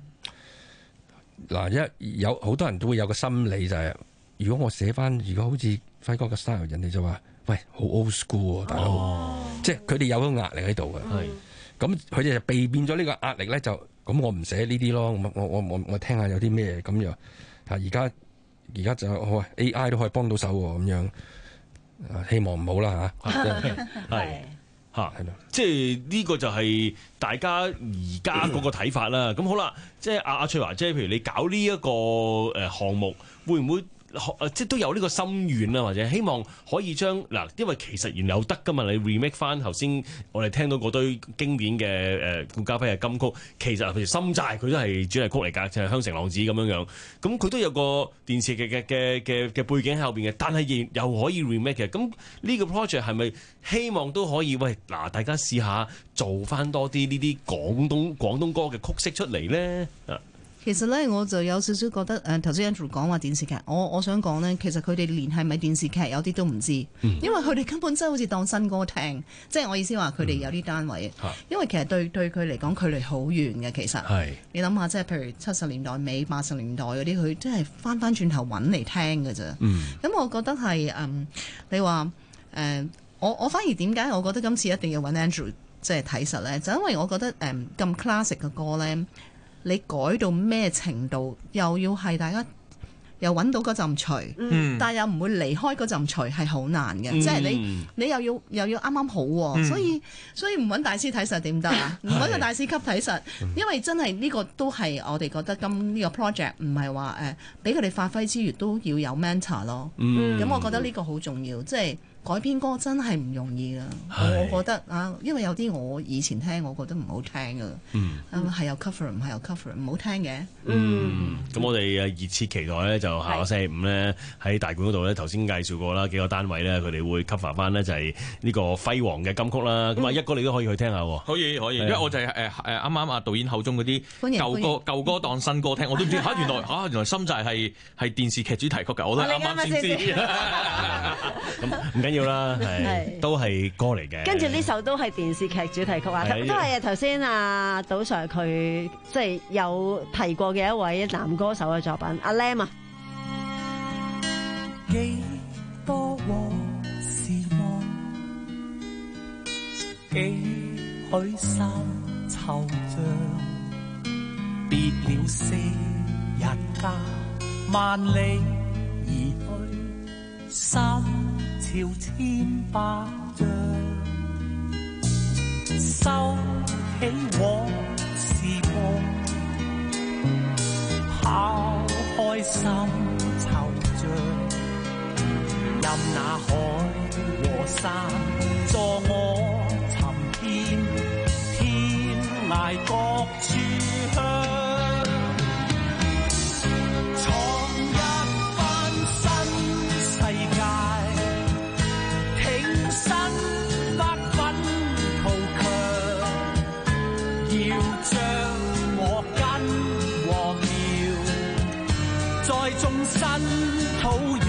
嗱，一有好多人都會有個心理就係，如果我寫翻，如果好似輝哥嘅 style，人哋就話：喂，好 old school 啊，大佬！即係佢哋有個壓力喺度嘅。係咁，佢哋就避免咗呢個壓力咧，就咁我唔寫呢啲咯。我我我我我聽下有啲咩咁樣啊！而家。而家就好 A I 都可以幫到手喎，咁樣希望唔好啦嚇， 係嚇，係咯，即係呢個就係大家而家嗰個睇法啦。咁好啦，即係阿阿翠華姐，譬如你搞呢一個誒項目，會唔會即係都有呢個心願啊，或者希望可以將嗱，因為其實原有得噶嘛，你 remake 翻頭先我哋聽到嗰堆經典嘅誒顧嘉輝嘅金曲，其實譬如《心債》佢都係主題曲嚟㗎，就係、是《香城浪子》咁樣樣，咁佢都有個電視劇嘅嘅嘅嘅背景喺後邊嘅，但係又可以 remake 嘅，咁呢個 project 係咪希望都可以喂嗱，大家試下做翻多啲呢啲廣東廣東歌嘅曲式出嚟咧啊？ 其實咧，我就有少少覺得誒，頭先 Andrew 講話電視劇，我我想講咧，其實佢哋連係咪電視劇有啲都唔知，嗯、因為佢哋根本真係好似當新歌聽，即係我意思話佢哋有啲單位，嗯、因為其實對對佢嚟講距離好遠嘅，其實係你諗下，即係譬如七十年代尾、八十年代嗰啲，佢真係翻翻轉頭揾嚟聽㗎咋。咁、嗯、我覺得係嗯，你話誒、呃，我我反而點解我覺得今次一定要揾 Andrew 即係睇實咧，就因為我覺得誒咁、呃、classic 嘅歌咧。你改到咩程度，又要係大家又揾到嗰陣錘，嗯、但係又唔會離開嗰陣錘係好難嘅，嗯、即係你你又要又要啱啱好喎、嗯，所以所以唔揾大師睇實點得啊？唔揾個大師級睇實，因為真係呢個都係我哋覺得今呢個 project 唔係話誒俾佢哋發揮之餘都要有 mentor 咯，咁、嗯、我覺得呢個好重要，即係。改編歌真係唔容易㗎，我覺得啊，因為有啲我以前聽，我覺得唔好聽㗎，嗯，係有 cover 唔係有 cover，唔好聽嘅。嗯，咁、嗯、我哋誒熱切期待咧，就下個星期五咧喺大館嗰度咧，頭先介紹過啦，幾個單位咧，佢哋會 cover 翻咧就係呢個輝煌嘅金曲啦。咁、嗯、啊，一哥你都可以去聽下喎。可以可以，因為我就係誒誒啱啱啊導演口中嗰啲舊歌舊歌當新歌聽，我都唔知嚇、啊、原來嚇、啊、原來心債係係電視劇主題曲㗎，我都啱啱先知。咁唔緊要啦，係都係歌嚟嘅。跟住呢首都係電視劇主題曲啊，都係頭先啊賭 Sir 佢即係有提過嘅一位男歌手嘅作品，阿 Lam 啊。幾多往事望，幾許三惆悵，別了昔日家，萬里而去，三朝千百丈，收起往事夢，拋開心惆悵，任那海和山助我尋遍天涯各處鄉。新土壤，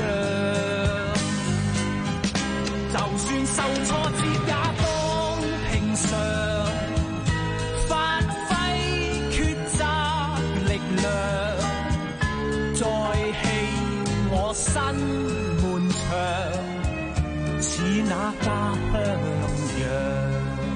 就算受挫折也當平常，發揮抉擇力量，再起我新門牆，似那家鄉樣。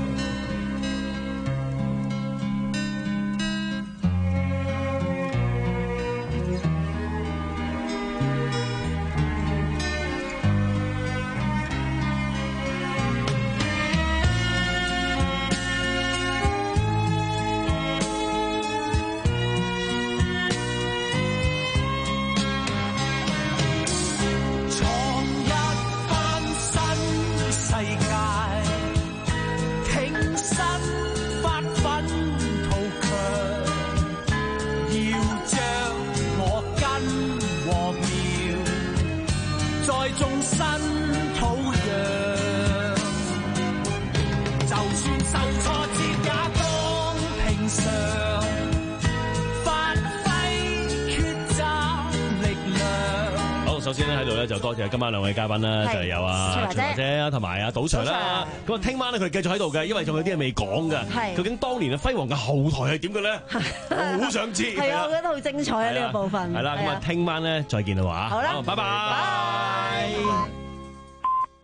首先咧喺度咧就多謝今晚兩位嘉賓啦，就係有啊徐華姐同埋啊賭 Sir 啦。咁啊聽晚咧佢哋繼續喺度嘅，因為仲有啲嘢未講嘅。究竟當年嘅輝煌嘅後台係點嘅咧？好想知。係啊，我覺得好精彩啊呢個部分。係啦，咁啊聽晚咧再見啦話。好啦，拜拜。